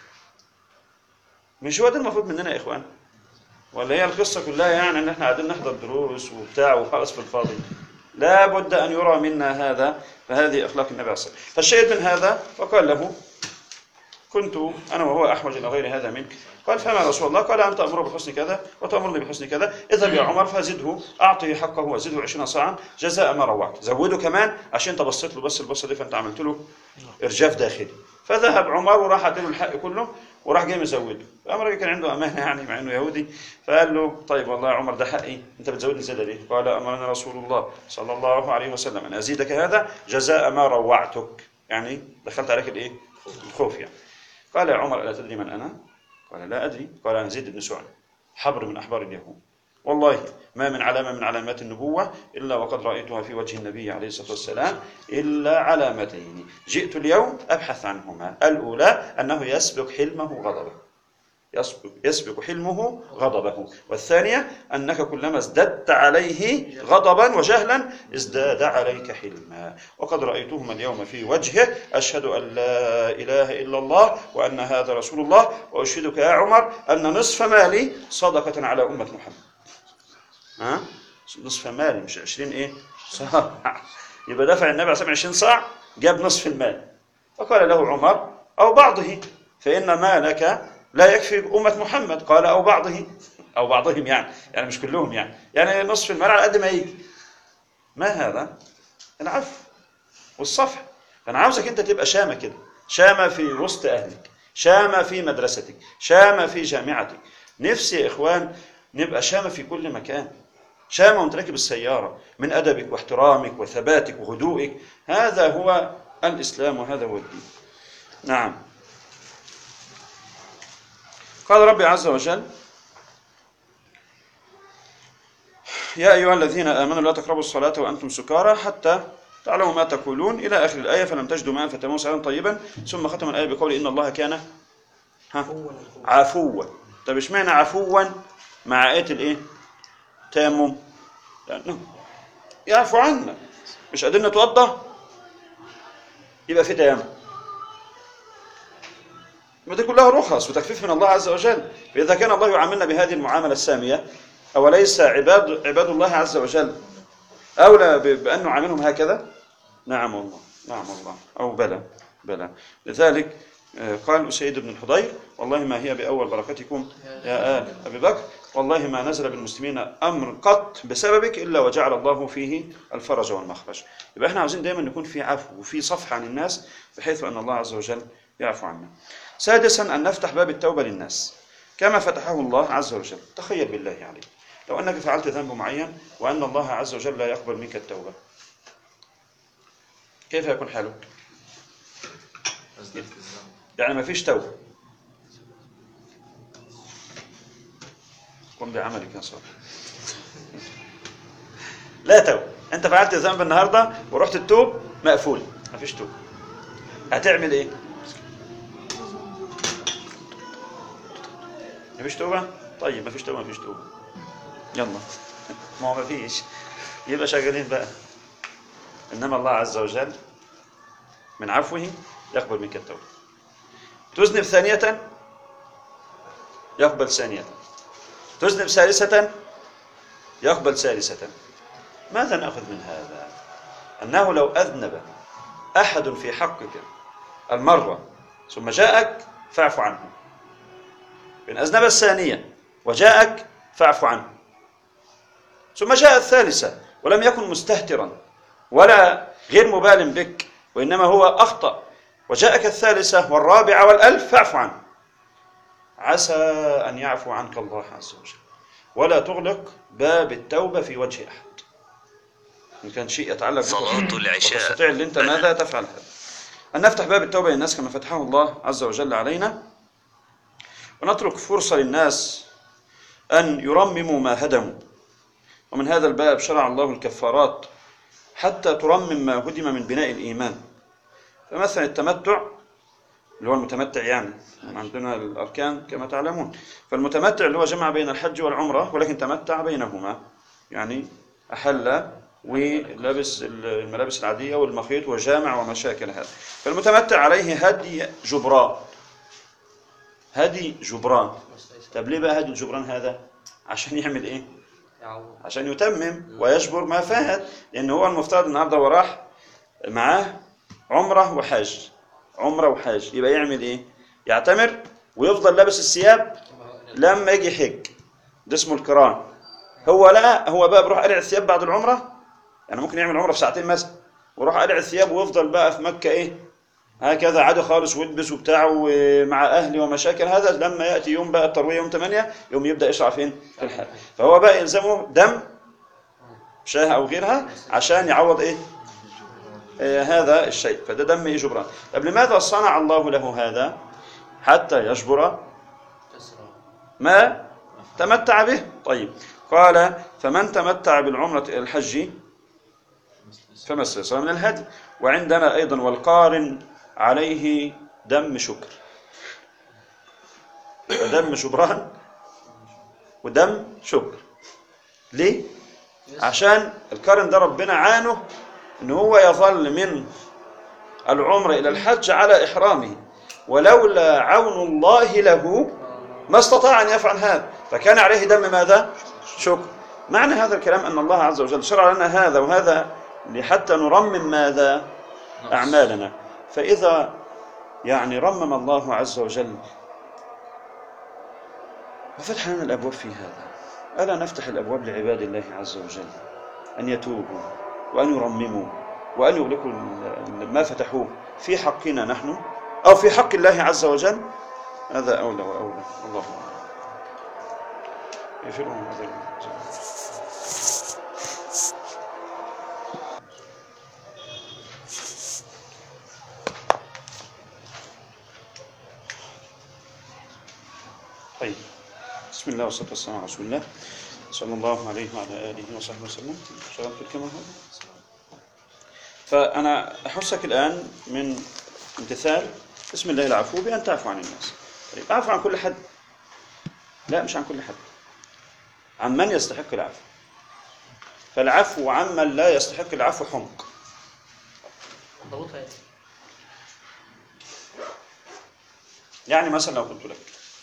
مش هو ده المفروض مننا يا اخوان؟ ولا هي القصة كلها يعني ان احنا قاعدين نحضر دروس وبتاع وخلاص في الفاضي؟ لا بد ان يرى منا هذا، فهذه اخلاق النبي صلى الله عليه وسلم. فالشاهد من هذا فقال له كنت أنا وهو أحوج إلى غير هذا منك. قال فما يا رسول الله؟ قال أنت تأمر بحسن كذا وتأمرني بحسن كذا. اذهب يا عمر فزده، أعطه حقه وزده 20 صاعا جزاء ما روعت. زوده كمان عشان أنت بصيت له بس البصة دي، فأنت عملت له إرجاف داخلي. فذهب عمر وراح اديله الحق كله وراح جاي مزوده. الراجل كان عنده امانه يعني مع انه يهودي، فقال له طيب والله يا عمر ده حقي، انت بتزودني زياده ليه؟ قال امرنا رسول الله صلى الله عليه وسلم ان ازيدك هذا جزاء ما روعتك، يعني دخلت عليك الايه؟ الخوف يعني. قال يا عمر الا تدري من انا؟ قال لا ادري. قال انا زيد بن سعد حبر من احبار اليهود، والله ما من علامة من علامات النبوة إلا وقد رأيتها في وجه النبي عليه الصلاة والسلام إلا علامتين جئت اليوم أبحث عنهما. الأولى أنه يسبق حلمه غضبه، يسبق حلمه غضبه، والثانية أنك كلما ازددت عليه غضبا وجهلا ازداد عليك حلما. وقد رأيتهما اليوم في وجهه أشهد أن لا إله إلا الله وأن هذا رسول الله، وأشهدك يا عمر أن نصف مالي صدقة على أمة محمد. نصف مال مش 20 ايه صاع. يبقى دفع النبي عليه الصلاه 20 صاع، جاب نصف المال. فقال له عمر او بعضه، فان مالك لا يكفي امه محمد. قال او بعضه، او بعضهم يعني مش كلهم يعني نصف المال على قد ما يجي. ما هذا؟ العفو والصفح. فانا عاوزك انت تبقى شامه كده، شامه في وسط اهلك، شامه في مدرستك، شامه في جامعتك. نفسي يا اخوان نبقى شامه في كل مكان، شامة وانت راكب السيارة، من أدبك واحترامك وثباتك وهدوئك. هذا هو الإسلام وهذا هو الدين. نعم. قال ربي عز وجل يا أيها الذين آمنوا لا تقربوا الصلاة وأنتم سكارى حتى تعلموا ما تقولون إلى آخر الآية. فلم تجدوا ماء فتيمموا صعيدا طيبا. ثم ختم الآية بقول إن الله كان عفوا. طب اشمعنى عفوا مع آية الإيه؟ تيمم؟ لأنه يعفو عنا، مش قادرين نتوضا يبقى في تيمم. ما دي كلها رخص وتخفيف من الله عز وجل. فإذا كان الله يعاملنا بهذه المعاملة السامية، أوليس عباد الله عز وجل أولى بأن نعاملهم هكذا؟ نعم والله، نعم والله، أو بلى. لذلك قال أسيد بن الحضير والله ما هي بأول بركتكم يا آل أبي بكر، والله ما نزل بالمسلمين أمر قط بسببك إلا وجعل الله فيه الفرج والمخرج. يبقى احنا عاوزين دايما نكون في عفو وفي صفح عن الناس بحيث أن الله عز وجل يعفو عنا. سادسا أن نفتح باب التوبة للناس كما فتحه الله عز وجل. تخيل بالله عليك لو أنك فعلت ذنب معين وأن الله عز وجل لا يقبل منك التوبة، كيف يكون حالك؟ يعني ما فيش توبة. قم بعملك يا صاحبي. لا توبة. أنت فعلت ذنب النهاردة ورحت التوب مقفول، ما فيش توبة. هتعمل إيه؟ ما فيش توبة؟ طيب ما فيش توبة، ما فيش توبة. يلا ما هو ما فيش، يبقى شغالين بقى. إنما الله عز وجل من عفوه يقبل منك التوبة. تذنب ثانية يقبل ثانية، تذنب ثالثة يقبل ثالثة. ماذا نأخذ من هذا؟ أنه لو أذنب أحد في حقك المرة ثم جاءك فاعف عنه، إن أذنب الثانية وجاءك فاعف عنه، ثم جاء الثالثة ولم يكن مستهترا ولا غير مبال بك وإنما هو أخطأ وجاءك الثالثة والرابعة والألف فاعف عنه، عسى أن يعفو عنك الله عز وجل. ولا تغلق باب التوبة في وجه أحد. إن كان شيء يتعلق بك وتستطيع اللي أنت ماذا تفعل هذا. أن نفتح باب التوبة للناس كما فتحه الله عز وجل علينا، ونترك فرصة للناس أن يرمموا ما هدموا. ومن هذا الباب شرع الله الكفارات حتى ترمم ما هدم من بناء الإيمان. فمثلا التمتع اللي هو المتمتع، يعني عندنا الأركان كما تعلمون، فالمتمتع اللي هو جمع بين الحج والعمرة ولكن تمتع بينهما، يعني أحل ولبس الملابس العادية والمخيط وجامع وما شاكل هذا. فالمتمتع عليه هدي جبران، هدي جبران. طب ليه بقى هدي الجبران هذا؟ عشان يعمل إيه؟ عشان يتمم ويجبر ما فات، لأن هو المفترض النهارده وراح معاه عمرة وحج، عمرة وحج، يبقى يعمل إيه؟ يعتمر ويفضل لابس الثياب لما يجي يحج، ده اسمه القران. هو لا، هو بقى بيروح قلع الثياب بعد العمره، يعني ممكن يعمل عمره في ساعتين مثلا ويروح قلع الثياب ويفضل بقى في مكه ايه هكذا عادي خالص، ويلبس وبتاعه ومع اهلي ومشاكل. هذا لما ياتي يوم بقى الترويه يوم 8 يوم يبدا يشرع فين؟ في الحج. فهو بقى يلزمه دم شاه او غيرها عشان يعوض ايه هذا الشيء، فده دم جبران. طب لماذا صنع الله له هذا؟ حتى يجبر ما تمتع به. طيب قال فمن تمتع بالعمرة إلى الحج فما استيسر من الهدي. وعندنا أيضا والقارن عليه دم شكر، ودم شبران ودم شكر. ليه؟ عشان القارن ده ربنا عانه ان هو يظل من العمرة إلى الحج على إحرامه، ولولا عون الله له ما استطاع أن يفعل هذا، فكان عليه دم ماذا؟ شكر. معنى هذا الكلام أن الله عز وجل شرع لنا هذا وهذا حتى نرمم ماذا؟ أعمالنا. فإذا يعني رمم الله عز وجل وفتح لنا الأبواب في هذا، ألا نفتح الأبواب لعباد الله عز وجل أن يتوبوا وأن يرمموا وأن يغلقوا ما فتحوه في حقنا نحن أو في حق الله عز وجل؟ هذا أولى وأولى. الله أعلم. يفرهم هذا طيب. بسم الله والصلاة والسلام على رسول الله صلى الله عليه وعلى آله وصحبه وسلم. شغلت الكلمة هذا. فأنا أحسك الآن من امتثال بسم الله العفو بأن تعفو عن الناس. طيب أعفو عن كل حد؟ لا، مش عن كل حد، عن من يستحق العفو. فالعفو عمن لا يستحق العفو حمق. يعني مثلا لو قلت لك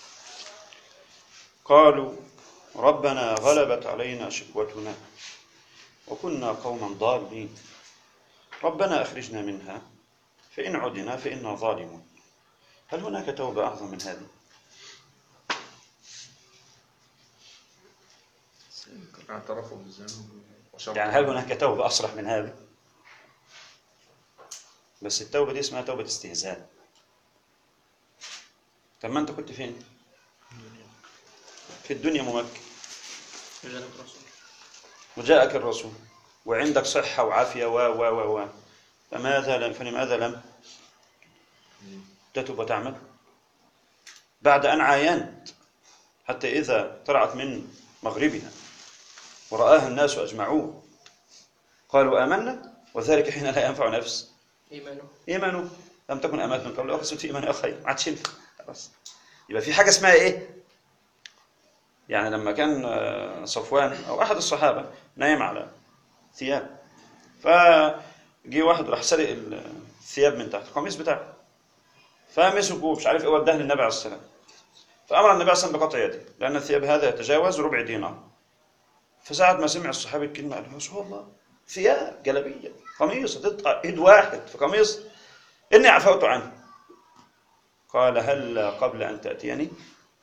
قالوا ربنا غلبت علينا شقوتنا وكنا قوما ضالين ربنا أخرجنا منها فإن عدنا فإنا ظالمون، هل هناك توبة أعظم من هذه؟ يعني هل هناك توبة أصرح من هذه؟ بس التوبة دي اسمها توبة استهزاء. طب ما أنت كنت فين؟ في الدنيا ممكن وجاءك الرسول وعندك صحة وعافية فلماذا لم تتوب وتعمل بعد أن عاينت حتى إذا طلعت من مغربها ورآها الناس أجمعون قالوا آمنا وذلك حين لا ينفع نفس إيمانه لم تكن آمنت من قبل أخذت في إيمان أخي ما عادش ينفع. خلاص، يبقى في حاجة اسمها إيه؟ يعني لما كان صفوان أو أحد الصحابة نايم على ثياب، فجي واحد راح سرق الثياب من تحت القميص بتاعه، فمسكوه مش عارف ايه وداه للنبي عليه السلام، فأمر النبي عليه السلام بقطع يده لأن الثياب هذا يتجاوز ربع دينار. فساعة ما سمع الصحابي الكلمة قال له رسول الله ثياب جلبية قميص تقطع ايد واحد في قميص إني عفوت عنه. قال هل قبل أن تأتيني؟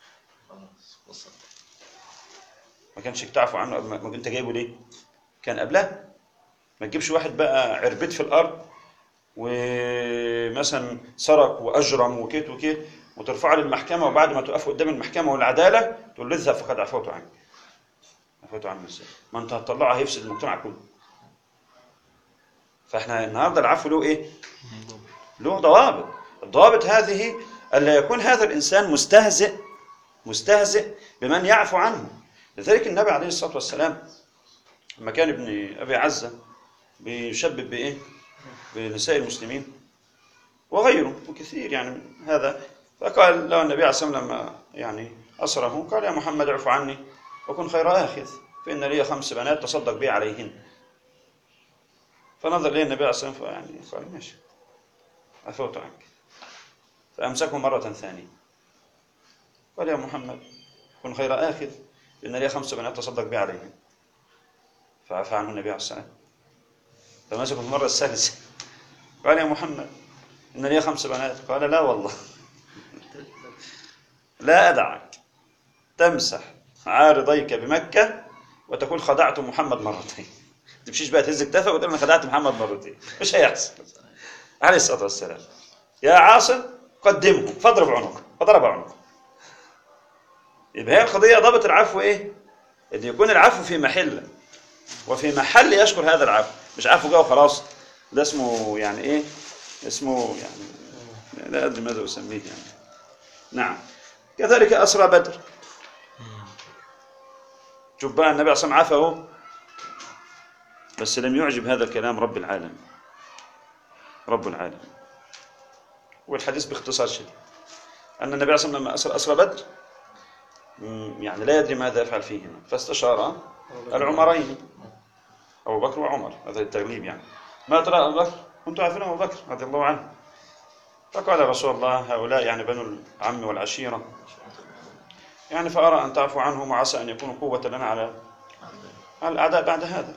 ما كانش تعفو عنه قبل ما كنت جايبه ليه؟ كان قبلها. ما تجيبش واحد بقى عربت في الأرض ومثلا سرق وأجرم وكيت وترفعه للمحكمة وبعد ما تقف قدام المحكمة والعدالة تقول له اذهب فقد عفوت عنك. عفوت عنه ازاي؟ ما انت هتطلعه هيفسد المجتمع كله. فاحنا النهارده العفو له ايه؟ له ضوابط. الضوابط هذه ألا يكون هذا الإنسان مستهزئ بمن يعفو عنه. لذلك النبي عليه الصلاة والسلام لما كان ابن أبي عزة بيشبب بإيه؟ بنساء المسلمين وغيره وكثير يعني من هذا، فقال له النبي عليه الصلاة والسلام لما يعني أسره قال يا محمد اعف عني وكن خير آخذ فإن لي 5 بنات تصدق بي عليهن. فنظر إليه النبي عليه الصلاة والسلام يعني قال ماشي عفوت عنك، فأمسكه مرة ثانية قال يا محمد كن خير آخذ فإن لي 5 بنات تصدق بي عليهن، فعفى عنه النبي عليه الصلاة والسلام. فمسكه المرة الثالثة قال يا محمد إن لي 5 بنات قال لا والله لا أدعك تمسح عارضيك بمكة وتقول خدعت محمد مرتين. تمشيش بقى تهز كتافك وتقول أنا خدعت محمد مرتين، مش هيحصل. عليه الصلاة والسلام يا عاصم قدمه فاضرب عنقه، فضرب عنقه. يبقى هي القضية ضابط العفو إيه؟ إن يكون العفو في محله وفي محل يشكر هذا العفو، مش عفو جاء وخلاص. ده اسمه يعني إيه؟ اسمه يعني لا أدري ماذا أسميه يعني. نعم. كذلك أسرى بدر. شوف بقى النبي عليه الصلاة والسلام عفه، بس لم يعجب هذا الكلام رب العالمين. رب العالمين. والحديث باختصار شديد أن النبي عليه الصلاة والسلام لما أسرى بدر يعني لا يدري ماذا يفعل فيهما، فاستشار العمرين أبو بكر وعمر، هذا التغليب يعني. ما ترى أبو بكر؟ كنت عارفين أبو بكر رضي الله عنه. فقال رسول الله هؤلاء يعني بنو العم والعشيرة، يعني فأرى أن تعفو عنهم وعسى أن يكونوا قوة لنا على الأعداء بعد هذا.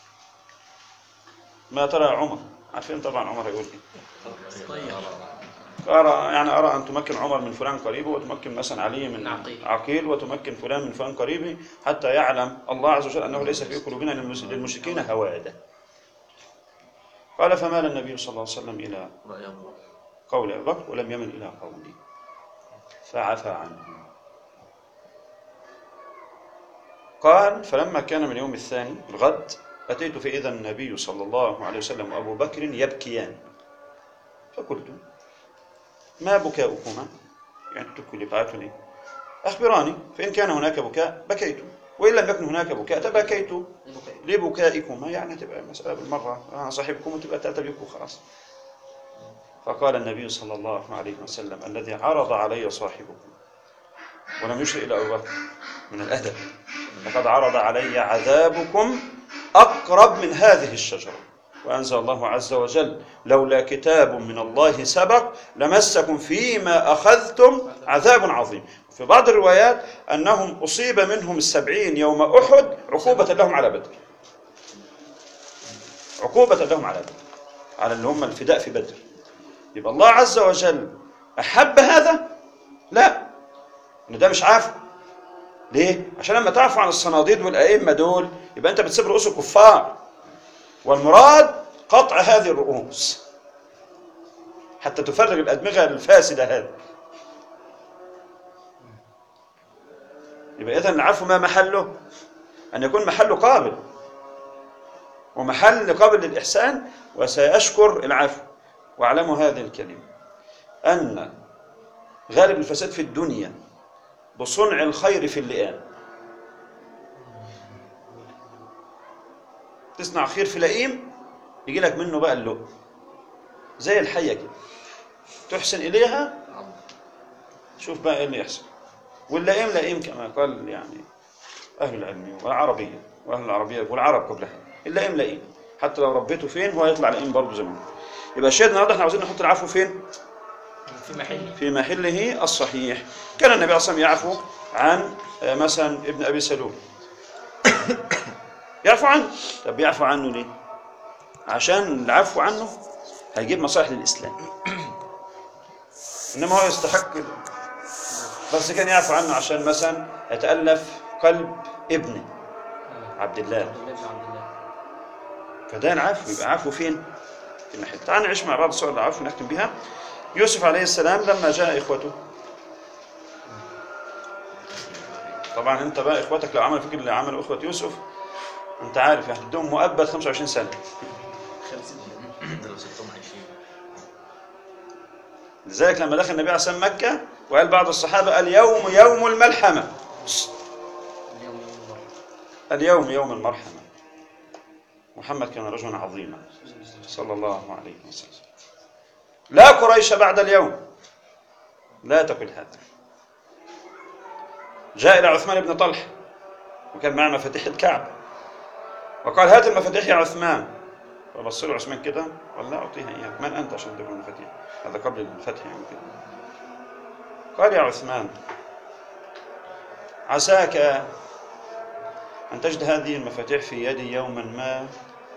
ما ترى عمر؟ عارفين طبعا عمر يقول إيه؟ أرى أن تمكن عمر من فلان قريبه، وتمكن مثلا علي من عقيل، وتمكن فلان من فلان قريبه، حتى يعلم الله عز وجل أنه ليس في قلوبنا للمشركين هوادة. قال فمال النبي صلى الله عليه وسلم إلى قول أبي بكر ولم يمل إلى قولي فعفى عنه. قال فلما كان من يوم الثاني الغد أتيت فإذا النبي صلى الله عليه وسلم وأبو بكر يبكيان، فقلت ما بكاؤكما؟ يعني تقول لي أخبراني، فإن كان هناك بكاء بكيت، وإن لم يكن هناك بكاء تبكيت لبكائكما، يعني تبقى مسألة بالمرة، أنا صاحبكم وتبقى تبكوا خلاص. فقال النبي صلى الله عليه وسلم الذي عرض علي صاحبكم ولم يشر إلى أبو بكر من الأدب، لقد عرض علي عذابكم أقرب من هذه الشجرة. وأنزل الله عز وجل لولا كتاب من الله سبق لمسكم فيما أخذتم عذاب عظيم. في بعض الروايات أنهم أصيب منهم 70 يوم أحد عقوبة لهم على بدر، عقوبة لهم على بدر، على اللي هم الفداء في بدر. يبقى الله عز وجل أحب هذا؟ لا، إن ده مش عافو. ليه؟ عشان لما تعفو عن الصناديد والأئمة دول يبقى أنت بتسيب رؤوس الكفار، والمراد قطع هذه الرؤوس حتى تفرغ الأدمغة الفاسدة هذه. يبقى إذن العفو ما محله؟ أن يكون محله قابل، ومحل قابل للإحسان، وسيشكر العفو. واعلموا هذه الكلمة أن غالب الفساد في الدنيا بصنع الخير في اللئام. تصنع خير في لئيم يجي لك منه بقى اللؤم، زي الحية كده تحسن إليها شوف بقى إيه اللي يحصل. واللئيم لئيم كما قال يعني أهل العلم والعربية، وأهل العربية والعرب قبلها، اللئيم لئيم حتى لو ربيته فين هو هيطلع لئيم برضه زمان. يبقى الشاهد النهارده احنا عاوزين نحط العفو فين؟ في محله الصحيح. كان النبي عليه الصلاة والسلام يعفو عن مثلا ابن أبي سلول، يعفو عنه. طب يعفو عنه ليه؟ عشان العفو عنه هيجيب مصالح للإسلام، إنما هو يستحق، بس كان يعفو عنه عشان مثلا يتألف قلب ابنه عبد الله، فده العفو. يبقى عفو فين؟ في محل. تعال نعيش مع بعض صور العفو نختم بها. يوسف عليه السلام لما جاء إخوته، طبعا انت بقى إخوتك لو عملوا فيك اللي عملوا إخوة يوسف انت عارف يعني بدهم مؤبد 25 سنة. لذلك لما دخل النبي عليه الصلاة والسلام مكة وقال بعض الصحابة اليوم يوم الملحمة، اليوم يوم المرحمة. محمد كان رجلا عظيما صلى الله عليه وسلم. لا قريش بعد اليوم، لا تقل هذا. جاء إلى عثمان بن طلحة وكان معه مفاتيح الكعبة وقال هات المفاتيح يا عثمان، فبص له عثمان كده قال لا أعطيها إياك، من أنت عشان تقول المفاتيح؟ هذا قبل الفتح يعني كده. قال يا عثمان عساك أن تجد هذه المفاتيح في يدي يوما ما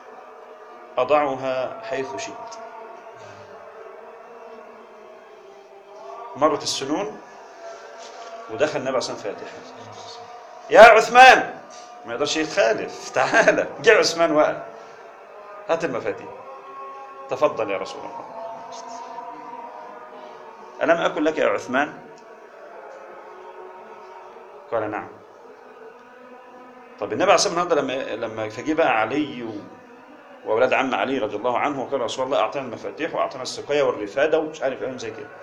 أضعها حيث شئت. مرت السنون ودخل النبي عليه الصلاة والسلام فاتحا. يا عثمان، ما يقدرش يتخالف، تعالى. جه عثمان وقال هات المفاتيح، تفضل يا رسول الله. ألم أكن لك يا عثمان؟ قال نعم. طب النبي عليه الصلاة والسلام لما فجي بقى علي واولاد عم علي رضي الله عنه وقال رسول الله اعطانا المفاتيح واعطانا السقايه والرفاده ومش عارف ايه زي كده،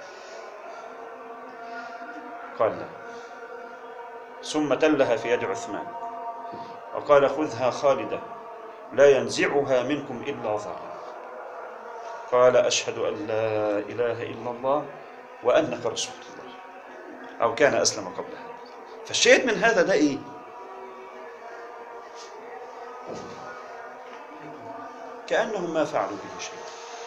قال لا. ثم تلها في يد عثمان وقال خذها خالده لا ينزعها منكم الا ظالم. قال اشهد ان لا اله الا الله وانك رسول الله، او كان اسلم قبل هذا. فالشيء من هذا ده ايه؟ كأنهم ما فعلوا به شيء.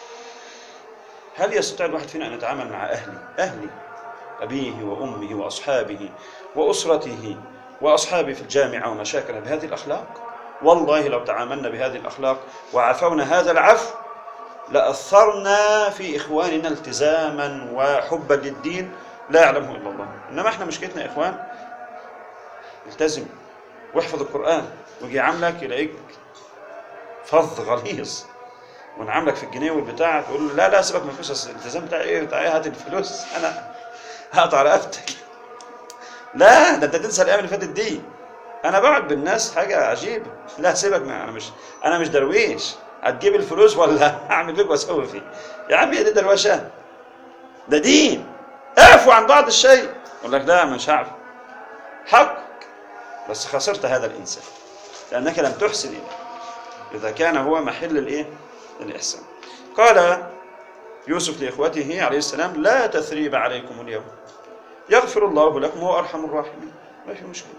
هل يستطيع الواحد فينا أن يتعامل مع أهلي أبيه وأمه وأصحابه وأسرته وأصحابه في الجامعة ومشاكلنا بهذه الأخلاق؟ والله لو تعاملنا بهذه الأخلاق وعفونا هذا العفو لأثرنا في إخواننا التزاما وحبا للدين لا يعلمه إلا الله. إنما إحنا مشكلتنا يا إخوان، التزم واحفظ القرآن، ويجي يعاملك يلاقيك فظ غليظ ونعاملك في الجنيه والبتاع، تقول له لا لا سيبك من الفلوس، الالتزام بتاع ايه هات الفلوس انا هقطع رقبتك. لا ده انت تنسى الايام اللي فاتت دي. انا بقعد بالناس حاجه عجيبه. لا سيبك من انا مش درويش هتجيب الفلوس ولا اعمل بيك واسوي فيه يا عم. دي دروشه، ده دين. اعفو عن بعض الشيء. يقول لك لا مش هعفو، حقك بس خسرت هذا الانسان لانك لم تحسن اليه إذا كان هو محل الإيه؟ الإحسان. قال يوسف لإخوته عليه السلام لا تثريب عليكم اليوم يغفر الله لكم وهو أرحم الراحمين. ما في مشكلة.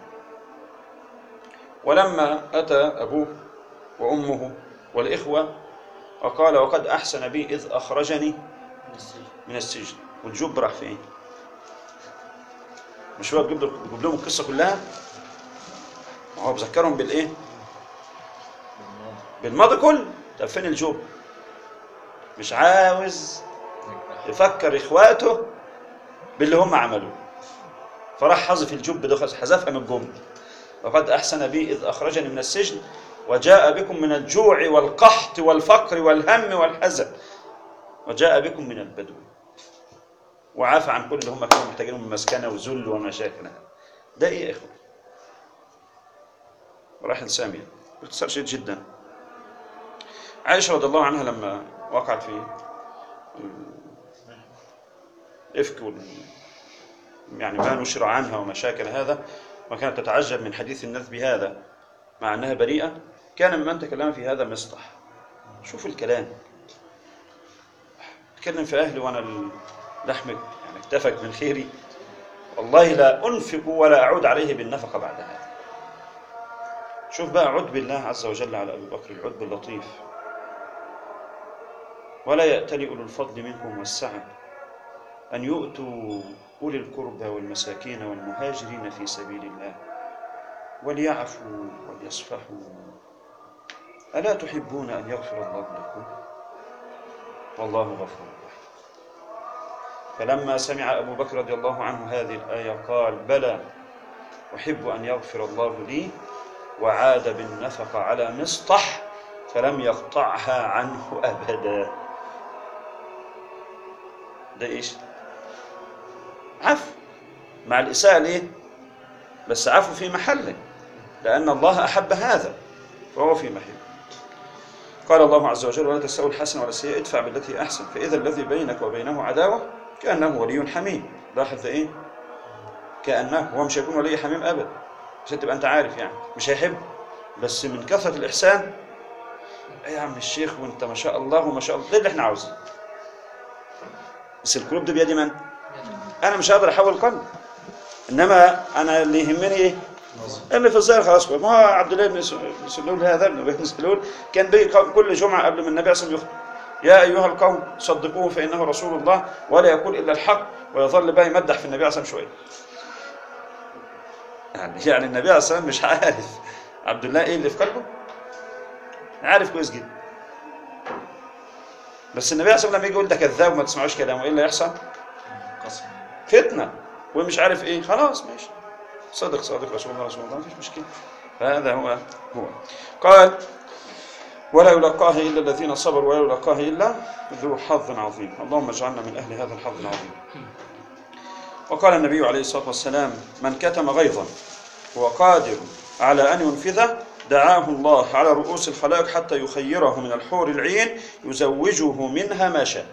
ولما أتى أبوه وأمه والإخوة وقال وقد أحسن بي إذ أخرجني من السجن، والجب راح فين؟ مش هو تجيب لهم القصة كلها؟ وهو بذكرهم بالإيه؟ بالماضي كله. طب فين الجوب؟ مش عاوز يفكر اخواته باللي هم عملوه، فراح حذف الجوب ده، حذفها من الجمله. وقد احسن بي اذ اخرجني من السجن وجاء بكم من الجوع والقحط والفقر والهم والحزن وجاء بكم من البدو وعافى عن كل اللي هم كانوا محتاجينه من مسكنه وذل ومشاكل. ده ايه يا اخوه؟ مراحل ساميه باختصار شديد جدا. عائشة رضي الله عنها لما وقعت في الإفك يعني ما نشر عنها ومشاكل هذا، وكانت تتعجب من حديث النذب هذا مع أنها بريئة، كان ممن تكلم في هذا مصطح. شوف الكلام، أتكلم في أهلي وأنا لحمك يعني اكتفك من خيري، والله لا أنفق ولا أعود عليه بالنفقة بعد هذا. شوف بقى عد بالله عز وجل على أبي بكر العد اللطيف. ولا يأتل أولو الفضل منكم والسعة أن يؤتوا أولي القربى والمساكين والمهاجرين في سبيل الله وليعفوا وليصفحوا ألا تحبون أن يغفر الله لكم والله غفور رحيم. فلما سمع أبو بكر رضي الله عنه هذه الآية قال بلى أحب أن يغفر الله لي، وعاد بالنفقة على مصطح فلم يقطعها عنه أبدا. ده إيش؟ عفو مع الإساءة ليه؟ بس عفو في محله، لأن الله أحب هذا فهو في محله. قال الله عز وجل ولا تستوي الحسنة ولا السيئة ادفع بالتي أحسن فإذا الذي بينك وبينه عداوة كأنه ولي حميم. لاحظ إيه؟ كأنه هو مش هيكون ولي حميم أبدا، عشان تبقى أنت عارف يعني مش هيحب، بس من كثرة الإحسان إيه يا عم الشيخ وأنت ما شاء الله وما شاء الله، ده اللي إحنا عاوزين. بس القلوب دي بيد من؟ أنا مش هقدر أحول قلب، إنما أنا اللي يهمني إيه؟ اللي في الظاهر خلاص. ما هو عبد الله بن سلول هذا بن سلول كان كل جمعة قبل ما النبي صلى الله عليه وسلم يخطب يا أيها القوم صدقوه فإنه رسول الله ولا يقول إلا الحق، ويظل بقى يمدح في النبي صلى الله عليه وسلم شوية. يعني النبي صلى الله عليه وسلم مش عارف عبد الله إيه اللي في قلبه؟ عارف كويس جدا. بس النبي صلى الله عليه وسلم لما يجي يقول ده كذاب وما تسمعوش كلامه، إيه اللي يحصل؟ فتنة. ومش عارف ايه، خلاص ماشي، صدق صادق رسول الله رسول الله، مفيش مشكله. فهذا هو. قال ولا يلقاها الا الذين صبروا ولا يلقاها الا ذو حظ عظيم. اللهم اجعلنا من اهل هذا الحظ العظيم. وقال النبي عليه الصلاه والسلام: من كتم غيظا هو قادر على ان ينفذه دعاه الله على رؤوس الخلائق حتى يخيره من الحور العين يزوجه منها ما شاء.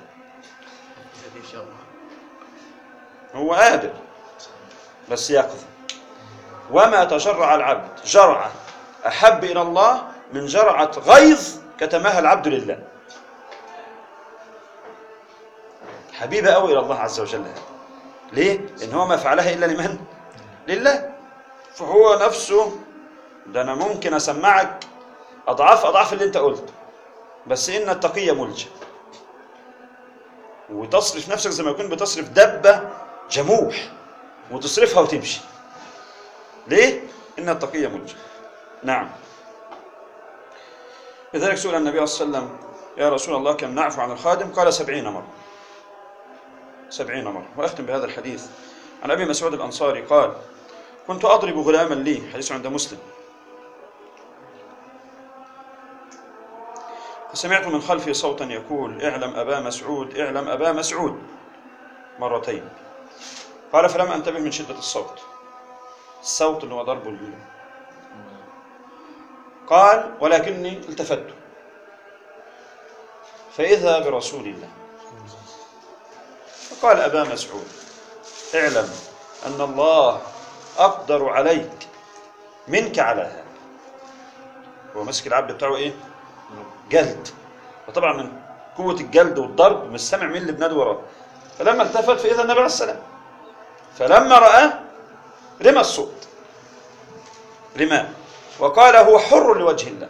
هو قادر بس يقظ. وما تجرع العبد جرعة أحب إلى الله من جرعة غيظ كتمها العبد لله. حبيبة أوي إلى الله عز وجل. ليه؟ لأن هو ما فعلها إلا لمن؟ لله. فهو نفسه ده أنا ممكن أسمعك أضعاف اللي أنت قلته، بس إن التقية ملجأ، وتصرف نفسك زي ما يكون بتصرف دبة جموح وتصرفها وتمشي. ليه؟ إن التقية ملجأ. نعم. لذلك سئل النبي صلى الله عليه وسلم: يا رسول الله كم نعفو عن الخادم؟ قال 70 مرة. 70 مرة. وأختم بهذا الحديث عن أبي مسعود الأنصاري قال: كنت أضرب غلاما لي، حديث عند مسلم، فسمعت من خلفي صوتا يقول: اعلم أبا مسعود، اعلم أبا مسعود، مرتين. قال: فلم أنتبه من شدة الصوت اللي هو ضربه الجلد. قال: ولكني التفت فإذا برسول الله، فقال: أبا مسعود، اعلم أن الله أقدر عليك منك على هذا. هو مسك العبد بتاعه إيه؟ جلد. وطبعا من قوة الجلد والضرب مش سامع مين اللي بنادي وراه. فلما التفت فإذا النبي عليه السلام، فلما رآه رمى الصوت، رماه، وقال: هو حر لوجه الله.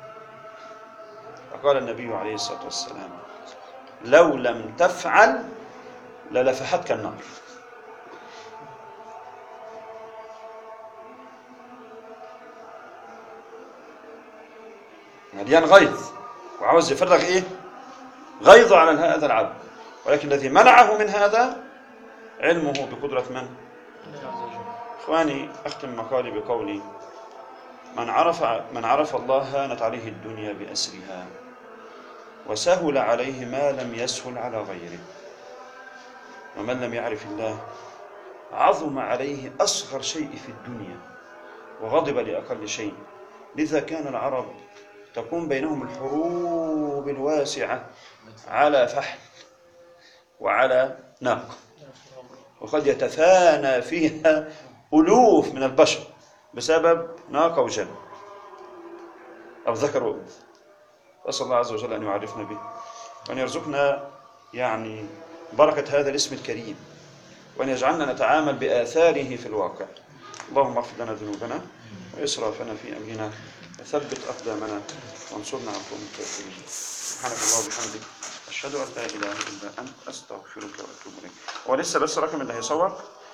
فقال النبي عليه الصلاة والسلام: لو لم تفعل للفحتك النار. مليان غيظ وعاوز يفرغ ايه؟ غيظه على هذا العبد، ولكن الذي منعه من هذا علمه بقدرة من؟ اخواني، اختم مقالي بقولي: من عرف الله هانت عليه الدنيا بأسرها، وسهل عليه ما لم يسهل على غيره، ومن لم يعرف الله عظم عليه أصغر شيء في الدنيا وغضب لأقل شيء. لذا كان العرب تكون بينهم الحروب الواسعة على فحل وعلى ناقة، وقد يتفانى فيها ألوف من البشر بسبب ناقة وجمل أو ذكر وأنثى. أسأل الله عز وجل أن يعرفنا به، وأن يرزقنا يعني بركة هذا الاسم الكريم، وأن يجعلنا نتعامل بآثاره في الواقع. اللهم اغفر لنا ذنوبنا وإسرافنا في أمرنا، وثبت أقدامنا، وانصرنا على القوم الكافرين. سبحانك اللهم وبحمدك، أشهد أن لا إله إلا أنت، أستغفرك وأتوب إليك. هو لسه بس رقم اللي هيصور